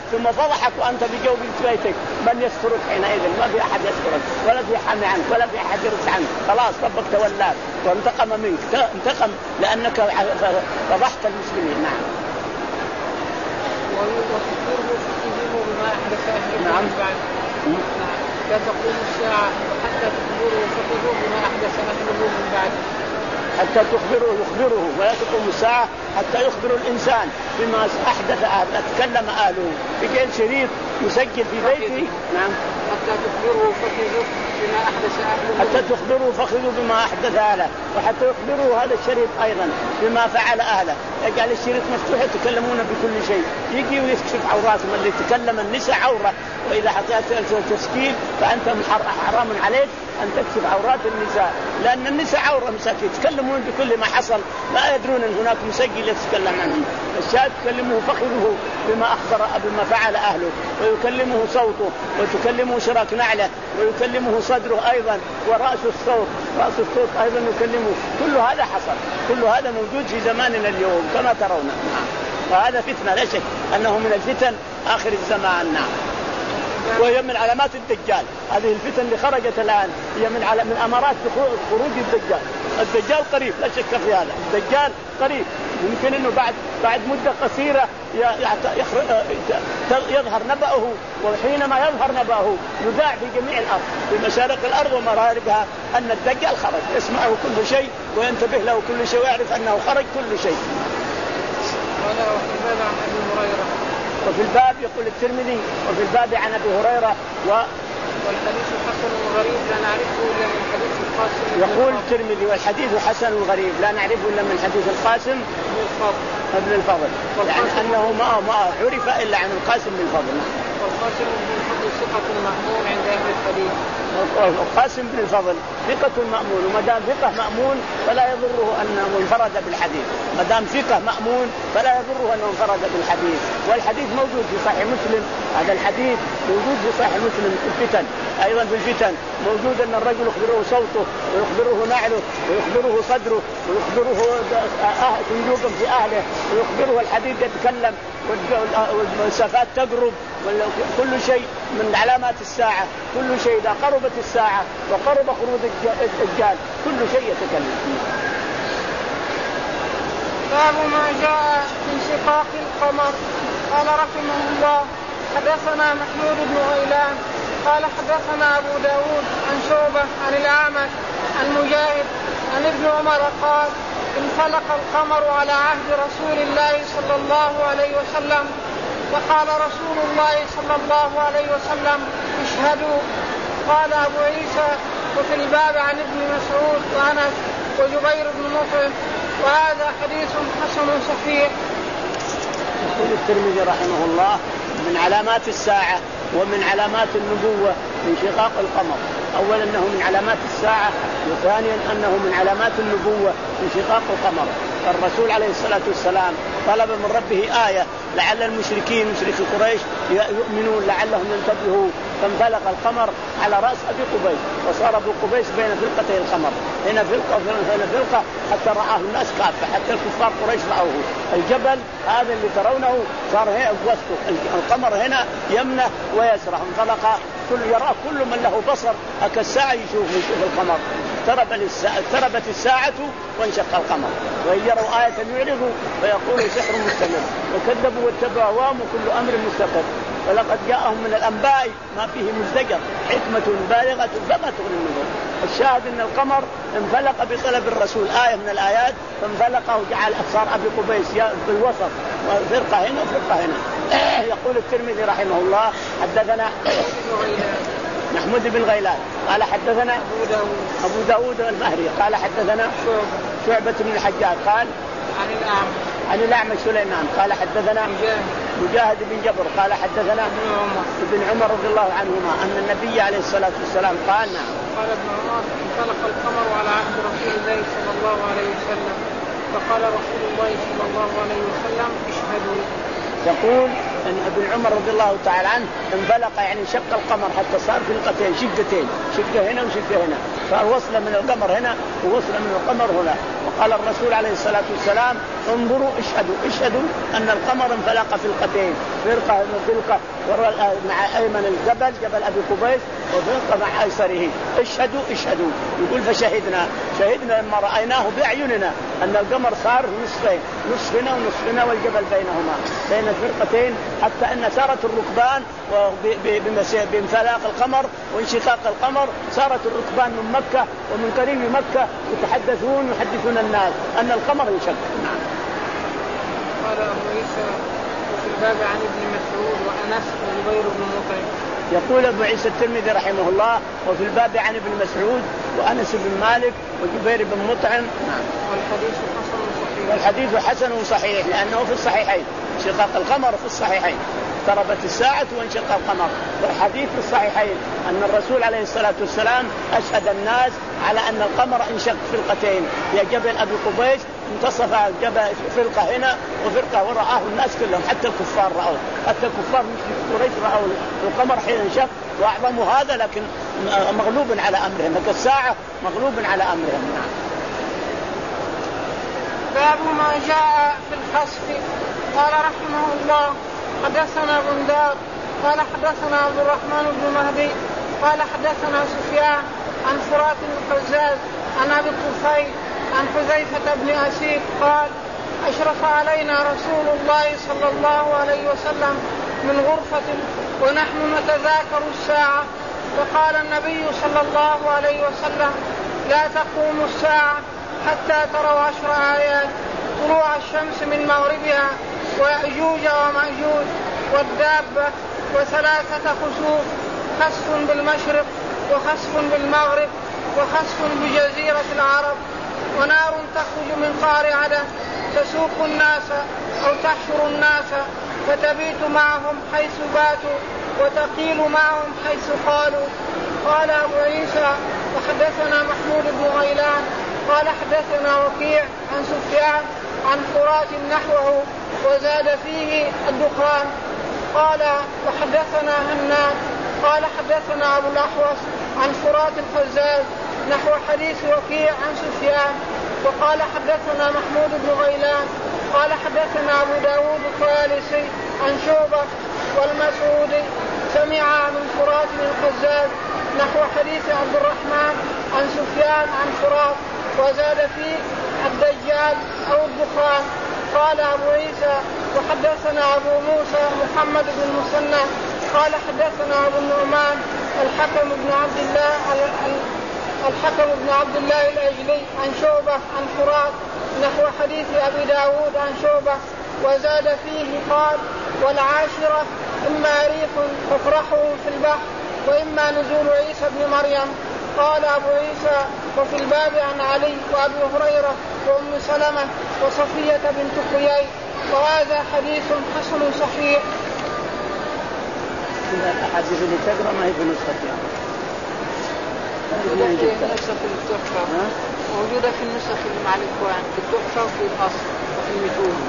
ثم فضحك وأنت بجوب بيتك، من يسترك حينئذ؟ ما في أحد يسترك ولا في حامي عنك ولا في أحد يرد عنك، خلاص ربك تولاك وانتقم منك، انتقم لأنك فضحت المسلمين. نعم. ويخبره فكذبوا بما أحدث أهله نعم. بعد. نعم. لا تقوم الساعة حتى تخبره فكذبوا بما أحدث أهله من بعد. حتى تخبره يخبره ولا تقوم الساعة حتى يخبر الإنسان بما أحدث أهله، تكلم أهله بجيل شريط يسجل في بيته. نعم. حتى تخبره فخذوا بما أحدث أهله. حتى تخبره فخذوا بما أحدث أهله، وحتى يخبروا هذا الشريط أيضا بما فعل أهله. يجعل الشريط مفتوح يتكلمون بكل شيء، يجي ويكشف عوراتهم، اللي يتكلم النساء عورة، وإذا حطيت تسجيل فأنت حرام عليك أن تكشف عورات النساء، لأن النساء عورة مساكين يتكلمون بكل ما حصل، لا يدرون أن هناك مسجل يتكلم عنهم. الشاب تكلمه فخذه بما أخبر بما فعل أهله، ويكلمه صوته، وتكلمه شراك نعله، ويكلمه صدره أيضا، ورأس الصوت رأس الصوت أيضا يكلمه. كل هذا حصل، كل هذا موجود في زماننا اليوم كما ترون. وهذا فتنة لا شك أنه من الفتن آخر الزمان. نعم. وهي من علامات الدجال، هذه الفتن اللي خرجت الآن هي من على من أمارات خروج الدجال. الدجال قريب لا شك في هذا، الدجال قريب، يمكن إنه بعد بعد مدة قصيرة يظهر نبأه، وحينما يظهر نبأه يذاع في جميع الأرض، في مشارق الأرض ومغاربها، أن الدجال خرج، يسمعه كل شيء وينتبه له كل شيء ويعرف أنه خرج كل شيء. هذا وحدثنا عن أبي هريرة. وفي الباب يقول الترمذي وفي الباب عن أبي هريرة و والحديث حسن غريب لا نعرفه إلا من حديث القاسم. يقول الترمذي والحديث حسن غريب لا نعرفه إلا من حديث القاسم ابن الفضل، يعني أنه ما ما عرف إلا عن القاسم بن الفضل. والقاسم بن الفضل ثقة مأمون عند أهل الحديث. القاسم بن الفضل ثقة مأمون، وما دام ثقة مأمون فلا يضره أنه انفرد بالحديث، ما دام ثقة مأمون فلا يضره أنه انفرد بالحديث. والحديث موجود في صحيح مسلم، هذا الحديث موجود في صحيح مسلم في الفتن، أيضا في الفتن موجود أن الرجل يخبره صوته ويخبره نعله ويخبره صدره ويخبره صندوقا في أهله ويخبره الحديد يتكلم والمسافات تقرب، كل شيء من علامات الساعة، كل شيء إذا قربت الساعة وقرب خروج الدجال كل شيء يتكلم. باب ما جاء في انشقاق القمر. قال رحمه الله حدثنا محمود بن غيلان قال حدثنا أبو داود عن شعبة عن الأعمش عن مجاهد عن ابن عمر قال انفلق القمر على عهد رسول الله صلى الله عليه وسلم، وقال رسول الله صلى الله عليه وسلم اشهدوا. قال أبو عيسى وفي الباب عن ابن مسعود وأنس وجبير بن مطعم، وهذا حديث حسن صحيح. يقول الترمذي رحمه الله من علامات الساعة ومن علامات النبوة انشقاق القمر. أولا أنه من علامات الساعة، وثانيا أنه من علامات النبوة انشقاق القمر. الرسول عليه الصلاة والسلام طلب من ربه آية لعل المشركين مشركي قريش يؤمنون لعلهم ينتبهوا، فانفلق القمر على رأس أبي قبيس وصار أبو قبيس بين فلقتي القمر، هنا فلقة وهنا فلقة حتى رآه الناس كافة، حتى الكفار قريش رأوه. الجبل هذا اللي ترونه صار هنا وسطه، القمر هنا يمنه ويسره، انطلق كل يرى كل من له بصر كالساعة يشوف يشوف القمر. اقتربت الساعة وانشق القمر، وإن يروا آية يعرضوا فيقولوا سحر مستمر، وكذبوا واتبعوا أهواهم وكل أمر مستقر، ولقد جاءهم من الأنباء ما فيه مزدجر حكمة بالغة فما تغني النذر. الشاهد أن القمر انفلق بطلب الرسول آية من الآيات، فانفلق وجعل صار أبي قبيس بالوسط، وفرقة هنا وفرقة هنا. يقول الترمذي رحمه الله حدثنا محمود بن غيلان قال حدثنا أبو داود, أبو داود المهري قال حدثنا شعبة بن الحجاج قال عن الأعمش عن الأعمش سليمان قال حدثنا مجاهد, مجاهد بن جبر قال حدثنا ابن عمر, ابن عمر رضي الله عنهما أن النبي عليه الصلاة والسلام قال نعم قال ابن عمر انطلق القمر على عهد رسول الله صلى الله عليه وسلم، فقال رسول الله صلى الله عليه وسلم اشهدوا. يقول ان ابن عمر رضي الله تعالى عنه انفلق يعني شق القمر حتى صار فرقتين شقتين، شقه هنا وشقه هنا، صار وصله من القمر هنا ووصله من القمر هنا. وقال الرسول عليه الصلاه والسلام انظروا اشهدوا اشهدوا ان القمر انفلق فرقتين، فرقه فرقه مع ايمن الجبل جبل ابي قبيس وفرقه مع ايسره، اشهدوا اشهدوا. يقول فشهدنا شهدنا لما رايناه باعيننا ان القمر صار نصفين، نصف هنا ونصف هنا والجبل بينهما بين الفرقتين، حتى ان سارت الركبان بانفلاق القمر وانشقاق القمر، سارت الركبان من مكه ومن قريب مكه يتحدثون يحدثون الناس ان القمر انشق. قال أبو عيسى وفي الباب عن ابن مسعود وأنس وزبير بن مطعم. يقول أبو عيسى الترمذي رحمه الله وفي الباب عن ابن مسعود وأنس بن مالك وزبير بن مطعم. والحديث حسن صحيح. والحديث حسن صحيح لأنه في الصحيحين، انشقاق القمر في الصحيحين، اقتربت الساعة وانشق القمر، والحديث في الصحيحين أن الرسول عليه الصلاة والسلام أشهد الناس على أن القمر انشق فرقتين، يا جبل أبي قبيس انتصف الجبل فرقة هنا وفرقة ورآه الناس كلهم، حتى الكفار رأوا، حتى الكفار مش قريش رأوا القمر حين انشق، وأعظم هذا لكن مغلوب على أمرهم، لكن الساعة مغلوب على أمرهم. باب ما جاء في الخسف. قال رحمه الله حدثنا بندار قال حدثنا عبد الرحمن بن مهدي قال حدثنا سفيان عن فرات القزاز عن ابي الطفيل عن حذيفة بن أسيد قال أشرف علينا رسول الله صلى الله عليه وسلم من غرفة ونحن نتذاكر الساعة، فقال النبي صلى الله عليه وسلم لا تقوم الساعة حتى تروا عشر آيات: طلوع الشمس من مغربها ويأجوج ومأجوج والدابة وثلاثة خسوف، خسف بالمشرق وخسف بالمغرب وخسف بجزيرة العرب، ونار تخرج من قعر عدن تسوق الناس أو تحشر الناس فتبيت معهم حيث باتوا وتقيل معهم حيث قالوا. قال أبو عيسى وحدثنا محمود بن غيلان قال حدثنا وكيع عن سفيان عن فرات نحوه وزاد فيه الدخان. قال وحدثنا هناد قال حدثنا أبو الأحوص عن فرات القزاز نحو حديث وكيع عن سفيان. وقال حدثنا محمود بن غيلان قال حدثنا أبو داود الطيالسي عن شعبة والمسعودي سمع من فرات القزاز نحو حديث عبد الرحمن عن سفيان عن فرات وزاد فيه الدجال أو الدخان. قال أبو عيسى وحدثنا أبو موسى محمد بن المثنى قال حدثنا أبو النعمان الحكم بن عبد الله الحكم بن عبد الله الأجلي عن شعبة عن فرات نحو حديث أبي داود عن شعبة وزاد فيه قال والعاشرة إما ريح تفرحه في البحر وإما نزول عيسى بن مريم. قال أبو عيسى وفي الباب عن علي وأبي هريرة وأم سلمة وصفية بنت حيي، وهذا حديث حسن صحيح. الأحاديث اللي تقرأ ما هي في نسختها، موجودة في النسخ اللي مع الإخوان في التحفة وفي الأصل وفي المتون.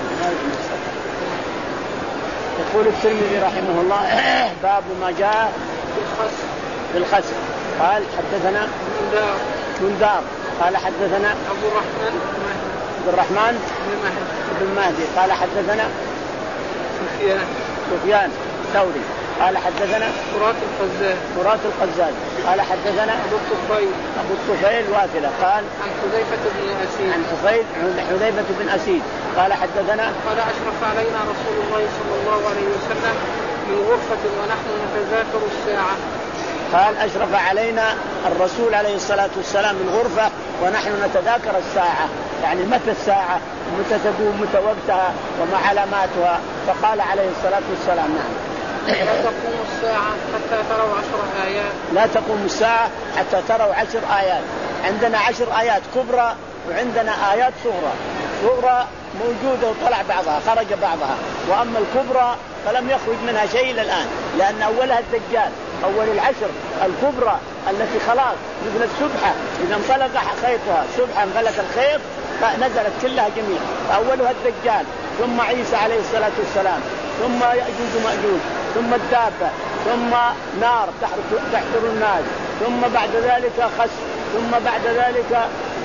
يقول الترمذي رحمه الله باب ما جاء في الخسف. قال حدثنا بندار قال حدثنا أبو الرحمن عبد الرحمن بن مهدي قال حدثنا سفيان سفيان ثوري قال حدثنا فرات القزاز فرات القزاز قال حدثنا أبو الطفيل أبو الطفيل واثلة قال عن حذيفة بن أسيد عن حذيفة بن أسيد قال حدثنا قال أشرف علينا رسول الله صلى الله عليه وسلم من غرفة ونحن نتذاكر الساعة. قال أشرف علينا الرسول عليه الصلاة والسلام من غرفة ونحن نتذاكر الساعة، يعني متى الساعة متى تقوم متى وقتها وما علاماتها. فقال عليه الصلاة والسلام نعم لا تقوم الساعة حتى تروا عشر آيات. لا تقوم الساعة حتى تروا عشر آيات. عندنا عشر آيات كبرى وعندنا آيات صغرى. صغرى موجودة وطلع بعضها خرج بعضها، وأما الكبرى فلم يخرج منها شيء إلى الآن، لأن أولها الدجال. أول العشر الكبرى التي خلاص مثل السبحة إذا انفلق خيطها، سبحة انفلق الخيط نزلت كلها جميعا، فأولها الدجال ثم عيسى عليه الصلاة والسلام ثم يأجوج ومأجوج، ثم الدابة، ثم نار تحضر الناس، ثم بعد ذلك خس، ثم بعد ذلك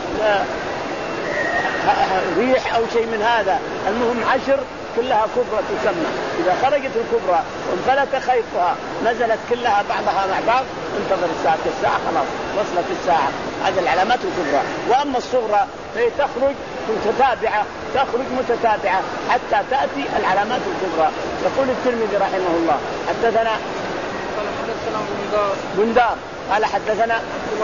ريح أو شيء من هذا. المهم عشر كلها كبرى تسمى. إذا خرجت الكبرى وانفلت خيطها نزلت كلها بعضها مع بعض انتظر الساعة. الساعة خلاص وصلت الساعة. هذه العلامات الكبرى. وأما الصغرى فهي تخرج متتابعة تخرج متتابعة حتى تأتي العلامات الكبرى. يقول الترمذي رحمه الله حدثنا بندار قال حدثنا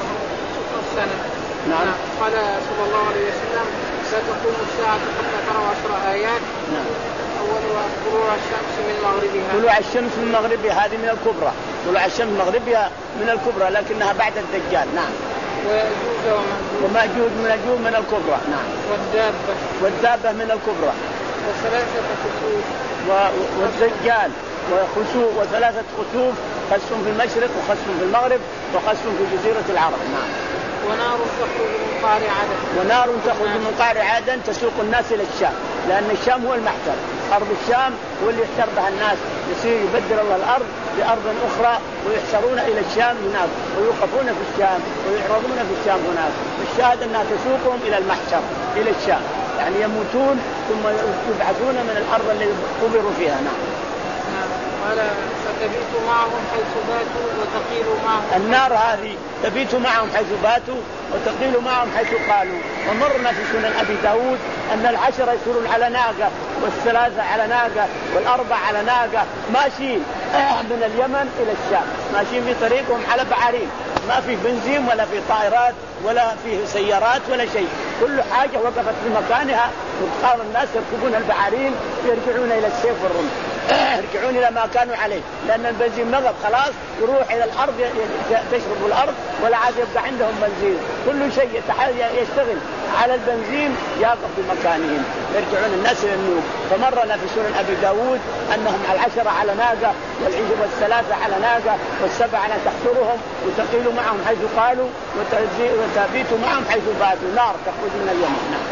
نعم قال صلى الله عليه وسلم ستقوم الساعة حتى ترى عشر آيات. نعم. أولها طلوع الشمس من مغربها. طلوع الشمس من مغربها هذه من الكبرى. طلوع الشمس من مغربها من الكبرى لكنها بعد الدجال. نعم. ويأجوج ومأجوج من الجوج من الكبرى. نعم. والدابة والدابة من الكبرى. وثلاثة خسوف و... والدجال وخسوف وثلاثة خسوف، خس في المشرق وخس في المغرب وخس في جزيرة العرب. نعم. ونار تخرج من قعر عدن. ونار تخرج من قعر عدن تسوق الناس إلى الشام، لأن الشام هو المحتل. أرض الشام هو اللي يحتر بها الناس، يصير يبدل الله الأرض بأرض أخرى ويحشرون إلى الشام هناك ويوقفون في الشام ويعرضون في الشام هناك. الشاهد أنها تسوقهم إلى المحشر إلى الشام، يعني يموتون ثم يبعثون من الأرض اللي قبروا فيها. نعم. قال فتبيت معهم حيث باتوا وتقيل معهم. النار هذه تبيت معهم حيث باتوا وتقيل معهم حيث قالوا. ومرنا في سنن أبي داود أن العشرة يسيرون على ناقة والثلاثة على ناقة والأربع على ناقة ماشيين من اليمن إلى الشام، ماشيين في طريقهم على بعارين، ما في بنزين ولا في طائرات ولا في سيارات ولا شيء، كل حاجة وقفت في مكانها. وقال الناس يركبون البعارين يرجعون إلى السيف والرمح يرجعون إلى ما كانوا عليه، لأن البنزين نقب خلاص يروح إلى الأرض تشرب الأرض ولا عاد يبقى عندهم بنزين. كل شيء يشتغل على البنزين يقف في مكانهم، يرجعون الناس إلى النوم. فمرنا في سنن أبي داود أنهم العشرة على ناقة والعشر والثلاثة على ناقة والسبعة تحترهم وتقيل معهم حيث قالوا وتبيت معهم حيث باتوا. نار تخرج من اليمن.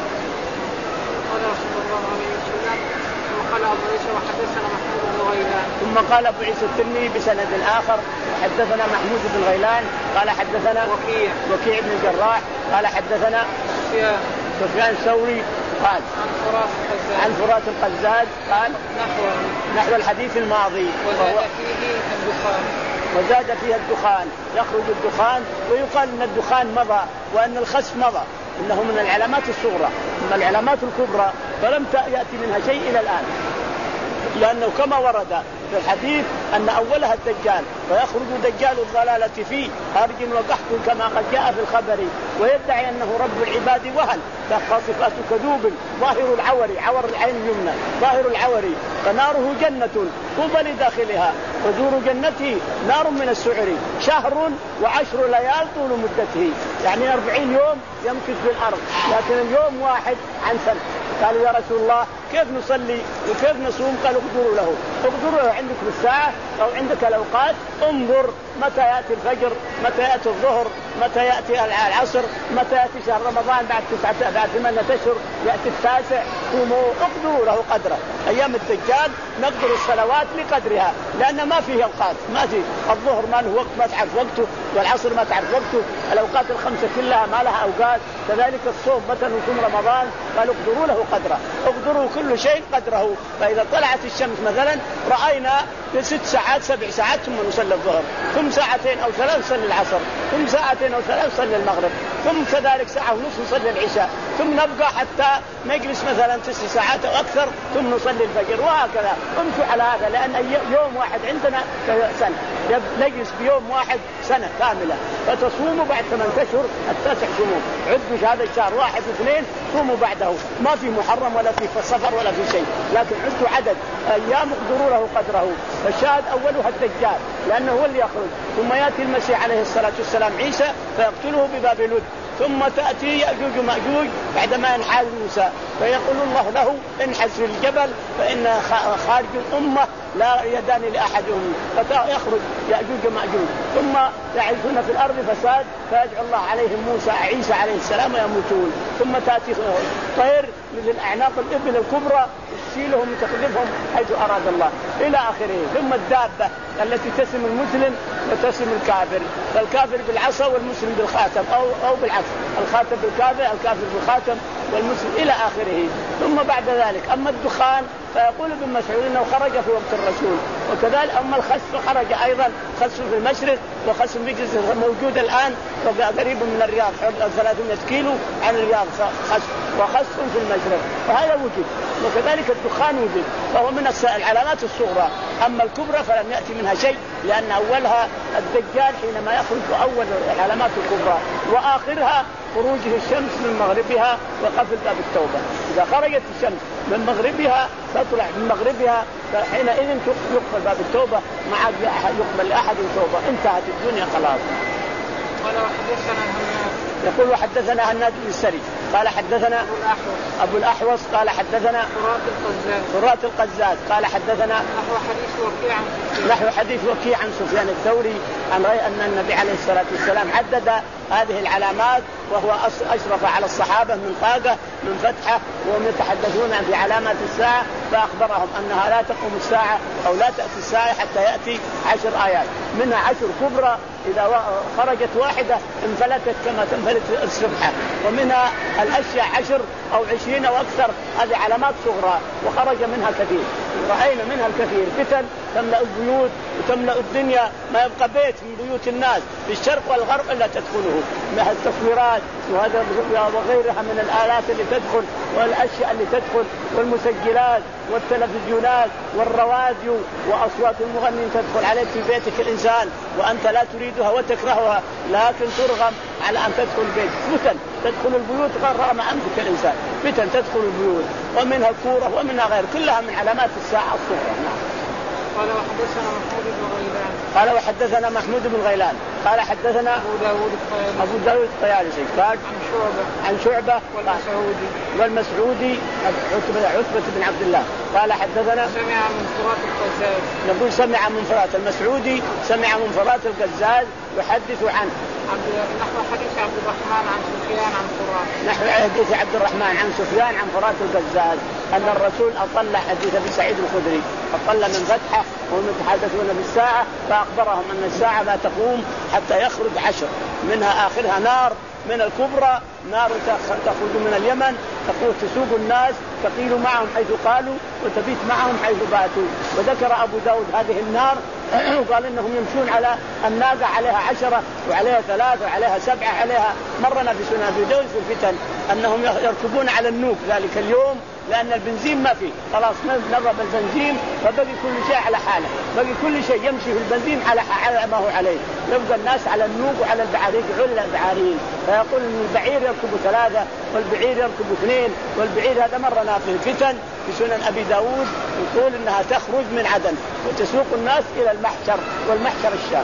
قال صلى الله عليه وسلم وقال أبو عيسى وحدثنا محمود بن غيلان. ثم قال أبو عيسى الترمذي بسند آخر حدثنا محمود بن غيلان قال حدثنا وكيع وكيع بن الجراح قال حدثنا سفيان سفيان الثوري قال عن فراس القزاز عن فراس القزاز قال نحو نحو الحديث الماضي. وزاد فيه الدخان وزاد فيها الدخان، يخرج الدخان ويقال أن الدخان مضى وأن الخسف مضى، إنه من العلامات الصغرى. أما العلامات الكبرى فلم يأتي منها شيء إلى الآن، لأنه كما ورد في الحديث أن أولها الدجال ويخرج دجال الضلالة فيه خارج وقحط كما قد جاء في الخبر، ويدعي أنه رب العباد وهل صفات كذوب ظاهر العوري عور العين اليمنى ظاهر العوري فناره جنة طوبى لداخلها وزور جنته نار من السعر شهر وعشر ليال طول مدته، يعني أربعين يوم يمكث في الأرض، لكن اليوم واحد عن سنة. قالوا يا رسول الله كيف نصلي وكيف نصوم؟ قالوا اقدروا له اقدروا له عندك بالساعة أو عندك الأوقات، انظر متى يأتي الفجر، متى يأتي الظهر، متى يأتي العصر، متى يأتي شهر رمضان بعد تسعة بعد ثمانية أشهر يأتي التاسع، قوموا اقدروا له قدره. أيام الدجال نقدر الصلوات لقدرها لأن ما فيه أوقات، ما فيه الظهر ما له وقت ما تعرف وقته، والعصر ما تعرف وقته، الأوقات الخمسة كلها ما لها أوقات، كذلك الصوم متى نصوم رمضان قالوا اقدروا له قدره، اقدروا كل شيء قدره. فإذا طلعت الشمس مثلا رأينا ست ساعات سبع ساعات ثم نصلي الظهر، ثم ساعتين أو ثلاث نصلي العصر، ثم ساعتين أو ثلاث نصلي المغرب، ثم كذلك ساعة ونصف نصلي العشاء، ثم نبقى حتى نجلس مثلا تسع ساعات أو أكثر ثم نصلي الفجر، وهكذا. امشوا على هذا لأن يوم واحد عندنا سنة، نجلس بيوم واحد سنة كاملة، فتصوموا بعد ثمانية أشهر التاسع صوموا، عدوا هذا الشهر واحد واثنين صوموا بعده، ما في محرم ولا في سفر ولا في شيء، لكن عدوا عدد أيام اقدروا له قدره. فالشاهد أولها الدجال لأنه هو اللي يخرج، ثم يأتي المسيح عليه الصلاة والسلام عيسى فيقتله بباب لد، ثم تأتي يأجوج ومأجوج بعدما ينحاز موسى فيقول الله له انحز في الجبل فإن خارج الأمة لا يدان لأحدهم فيخرج يأجوج ومأجوج ثم يعيشون في الأرض فساد فيجعل الله عليهم موسى عيسى عليه السلام ويموتون ثم تأتي طير مثل أعناق الإبل الكبرى تشيلهم وتخلفهم حيث أراد الله إلى آخره. ثم الدابة التي تسم المسلم وتسم الكافر، فالكافر بالعصا والمسلم بالخاتم أو أو بالعكس، الخاتم بالكافر الكافر بالخاتم والمسلم إلى آخره. ثم بعد ذلك أما الدخان فيقول ابن مسعود انه خرج في وقت الرسول، وكذلك اما الخسف فخرج ايضا خسف في المشرق وخسف في جزر موجود الان قريب من الرياض ثلاثمائة كيلو عن الرياض خسف وخسف في المشرق وهذا وجد. وكذلك الدخان وجد فهو من العلامات الصغرى. اما الكبرى فلم ياتي منها شيء لان اولها الدجال حينما يخرج اول العلامات الكبرى، واخرها خروجه الشمس من مغربها وقفل باب التوبه. اذا خرجت الشمس من مغربها تطلع من مغربها حينئذ يقفل باب التوبه ما عاد يقبل لاحد توبه، انتهت الدنيا خلاص. قال وحدثنا يقول وحدثنا هناد بن السري قال حدثنا أبو الأحوص, أبو الأحوص قال حدثنا قرات القزاز قرات القزاز قال حدثنا نحو حديث وكيع عن سفيان نحو حديث وكيع عن سفيان الثوري عن رأي أن النبي عليه الصلاة والسلام عدد هذه العلامات وهو أشرف على الصحابة من طاقة من فتحة وهم يتحدثون في علامات الساعة، فأخبرهم أنها لا تقوم الساعة أو لا تأتي الساعة حتى يأتي عشر آيات، منها عشر كبرى إذا خرجت واحدة انفلتت كما تنفلت السبحة، ومنها الأشياء عشر أو عشرين وأكثر، هذه علامات صغرى وخرج منها كثير. رأينا منها الكثير، فتن تملأ البيوت وتملأ الدنيا، ما يبقى بيت من بيوت الناس في الشرق والغرب إلا تدخله، مثل التصويرات وهذا وغيرها من الآلات اللي تدخل والأشياء اللي تدخل والمسجلات والتلفزيونات والرواديو وأصوات المغنين تدخل عليك في بيتك الإنسان وأنت لا تريدها وتكرهها، لكن ترغم على أن تدخل البيت. فتن تدخل البيوت رغم أنفك الإنسان، فتن تدخل البيوت ومنها الكورة ومنها غير، كلها من علامات الساعة الصغرى. قال وحدثنا محمود بن غيلان قال وحدثنا محمود بن غيلان قال حدثنا أبو داود الطيالسي أبو داود الطيالسي قال عن شعبة عن شعبة والمسعودي والمسعودي عتبة عتبة بن عبد الله قال حدثنا سمع من فرات القزاز نقول سمع من فرات المسعودي سمع من فرات القزاز يحدث عنه نحو حديث عبد الرحمن عن سفيان عن فرات نحو حديث عبد الرحمن عن سفيان عن فرات القزاز أن الرسول أطلع حديث أبي سعيد الخدري أطلع من فتحة وهم يتحدثون بالساعة فأخبرهم أن الساعة لا تقوم حتى يخرج عشر، منها آخرها نار من الكبرى، نار تخرج من اليمن تقول تسوق الناس تقيل معهم حيث قالوا وتبيت معهم حيث باتوا. وذكر أبو داود هذه النار وقال إنهم يمشون على الناقة عليها عشرة وعليها ثلاثة وعليها سبعة عليها. مرنا في سنة أبي داود في الفتن أنهم يركبون على النوك ذلك اليوم لأن البنزين ما فيه، خلاص نضرب البنزين فبقي كل شيء على حاله، بقي كل شيء يمشي في البنزين على على ما هو عليه، يبقى الناس على النوق وعلى البعاريق على البعارين. فيقول إن البعير يركب ثلاثة والبعير يركب اثنين، والبعير هذا مرنا في الفتن في سنن أبي داود يقول إنها تخرج من عدن وتسوق الناس إلى المحشر والمحشر الشام.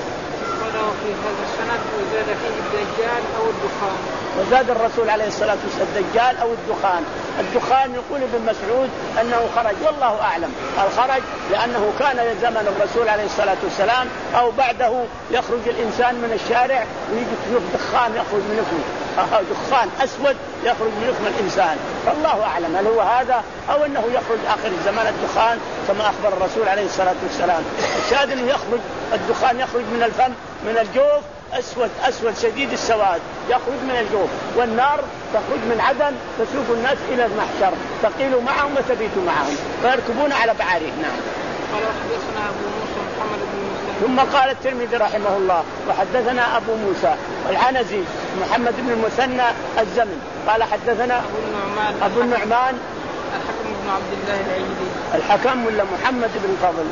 وفي هذا السند وزاد فيه الدجال أو الدخان. وزاد الرسول عليه الصلاة والسلام الدجال أو الدخان. الدخان يقول ابن مسعود أنه خرج والله أعلم، قال خرج لأنه كان زمن الرسول عليه الصلاة والسلام أو بعده يخرج الإنسان من الشارع ويجي تشوف دخان يخرج من فمه، دخان أسود يخرج من فم الإنسان، فالله أعلم هل هو هذا أو أنه يخرج آخر الزمان الدخان كما أخبر الرسول عليه الصلاة والسلام. الشاهد أنه يخرج الدخان يخرج من الفم من الجوف أسود أسود شديد السواد يخرج من الجوف، والنار تخرج من عدن تسوق الناس إلى المحشر تقيل معهم وتبيت معهم فيركبون على بعاريه. نعم. قال حدثنا أبو موسى محمد بن مسلم. ثم قال الترمذي رحمه الله وحدثنا أبو موسى العنزي محمد بن المثنى الزمن قال حدثنا أبو النعمان أبو النعمان الحكم بن عبد الله العجلي. الحكم ولا محمد بن فضل؟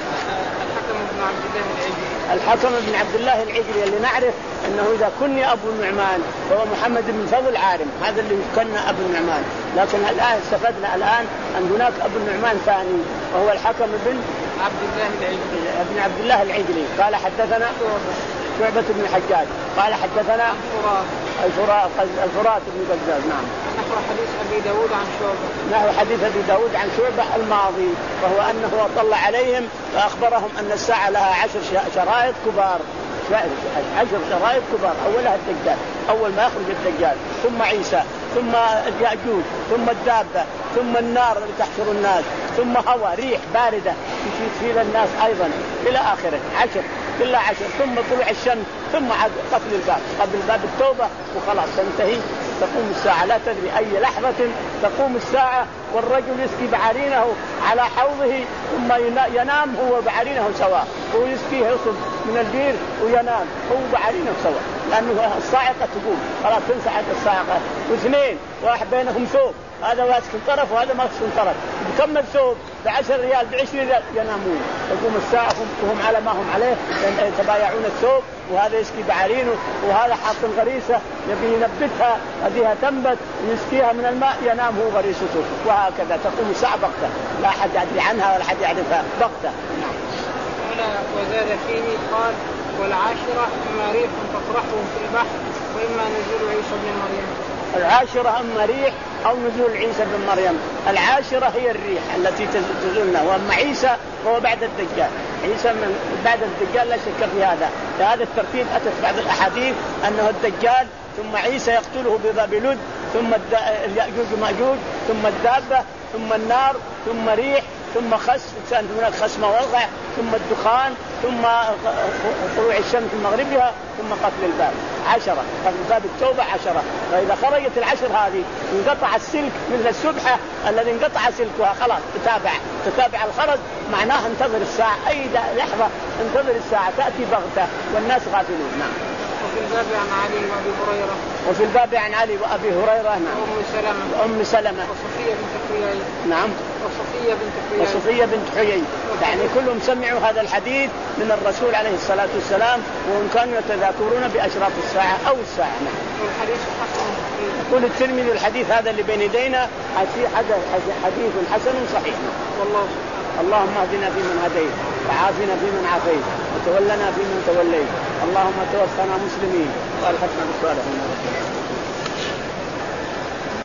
الحكم بن عبد الله العجلي. الحكم بن عبد الله العجلي اللي نعرف أنه إذا كني أبو النعمان فهو محمد بن فضل عارم، هذا اللي كنا أبو النعمان. لكن الآن استفدنا الآن أن هناك أبو النعمان ثاني وهو الحكم بن عبد الله العجلي ابن عبد الله العجلي قال حدثنا شعبة بن الحجاج قال حدثنا الفرات الفرات الفرات بن قزاز. نعم. نحو حديث أبي داود عن شعبة. نحو حديث أبي داود عن شعبة الماضي، وهو أنه طلع عليهم فأخبرهم أن الساعة لها عشر شرائط كبار، عشر شرائط كبار، أولها الدجال، أول ما يخرج الدجال، ثم عيسى، ثم يأجوج، ثم الدابة، ثم النار اللي تحشر الناس، ثم هواء ريح باردة تثير الناس أيضا إلى آخره، عشر كلها عشر، ثم طلوع الشمس، ثم قفل الباب، قبل باب التوبة وخلاص تنتهي، تقوم الساعة، لا تدري أي لحظة تقوم الساعة، والرجل يسقي بعرينه على حوضه ثم ينام هو بعرينه سواء، هو يسقيه يصب من البير وينام هو بعرينه سواء، لأنه الصاعقة تقوم خلاص تنسحب الصاعقة، واثنين واحد بينهم ثوب، هذا ماسك طرف وهذا ماسك طرف، بكم الثوب بعشر ريال بعشرين ريال ينامون، تقوم الساعة وهم على ما هم عليه يتبايعون الثوب، وهذا يسقي بعرينه وهذا حاط الغريسة يبي ينبتها هذه تنبت يسقيها من الماء ينام هو غريسته، وهكذا تقوم الساعة بغتة لا أحد يدري عنها ولا أحد يعرفها بغتة. وزاد فيه قال والعاشرة إما ريح تطرحهم في البحر وإما نزول عيسى بن مريم. العاشرة أما ريح أو نزول عيسى بن مريم. العاشرة هي الريح التي تنزلنا، وأما عيسى هو بعد الدجال، عيسى من بعد الدجال لا شك في هذا، بهذا الترتيب أتت بعض الأحاديث أنه الدجال ثم عيسى يقتله بلد، ثم يأجوج ومأجوج، ثم الدابة، ثم النار، ثم ريح، ثم خس هناك خس موضع، ثم الدخان، ثم طلوع الشمس من مغربها، ثم قتل الباب. عشرة قتل باب التوبة عشرة، فإذا خرجت العشر هذه انقطع السلك مثل السبحة الذي انقطع سلكها خلاص تتابع تتابع الخرج، معناها انتظر الساعة أي لحظة، انتظر الساعة تأتي بغتة والناس غافلون. نعم. وفي الباب عن علي وأبي هريرة. وفي الباب عن علي وأبي هريرة. نعم. وأم سلمة. أم سلمة. وصفية بنت حيي. نعم. وصفية بنت حيي. وصفية بنت حيي، يعني كلهم سمعوا هذا الحديث من الرسول عليه الصلاة والسلام، وهم كانوا يتذاكرون بأشراط الساعة أو الساعة. نعم. والحديث حسن. يقول الترمذي الحديث هذا اللي بين يدينا حديث حسن صحيح. والله اللهم اهدنا فيمن هديت، وعافنا فيمن عافيت، وتولنا فيمن توليت، اللهم توفنا مسلمين والحقنا بالصالحين.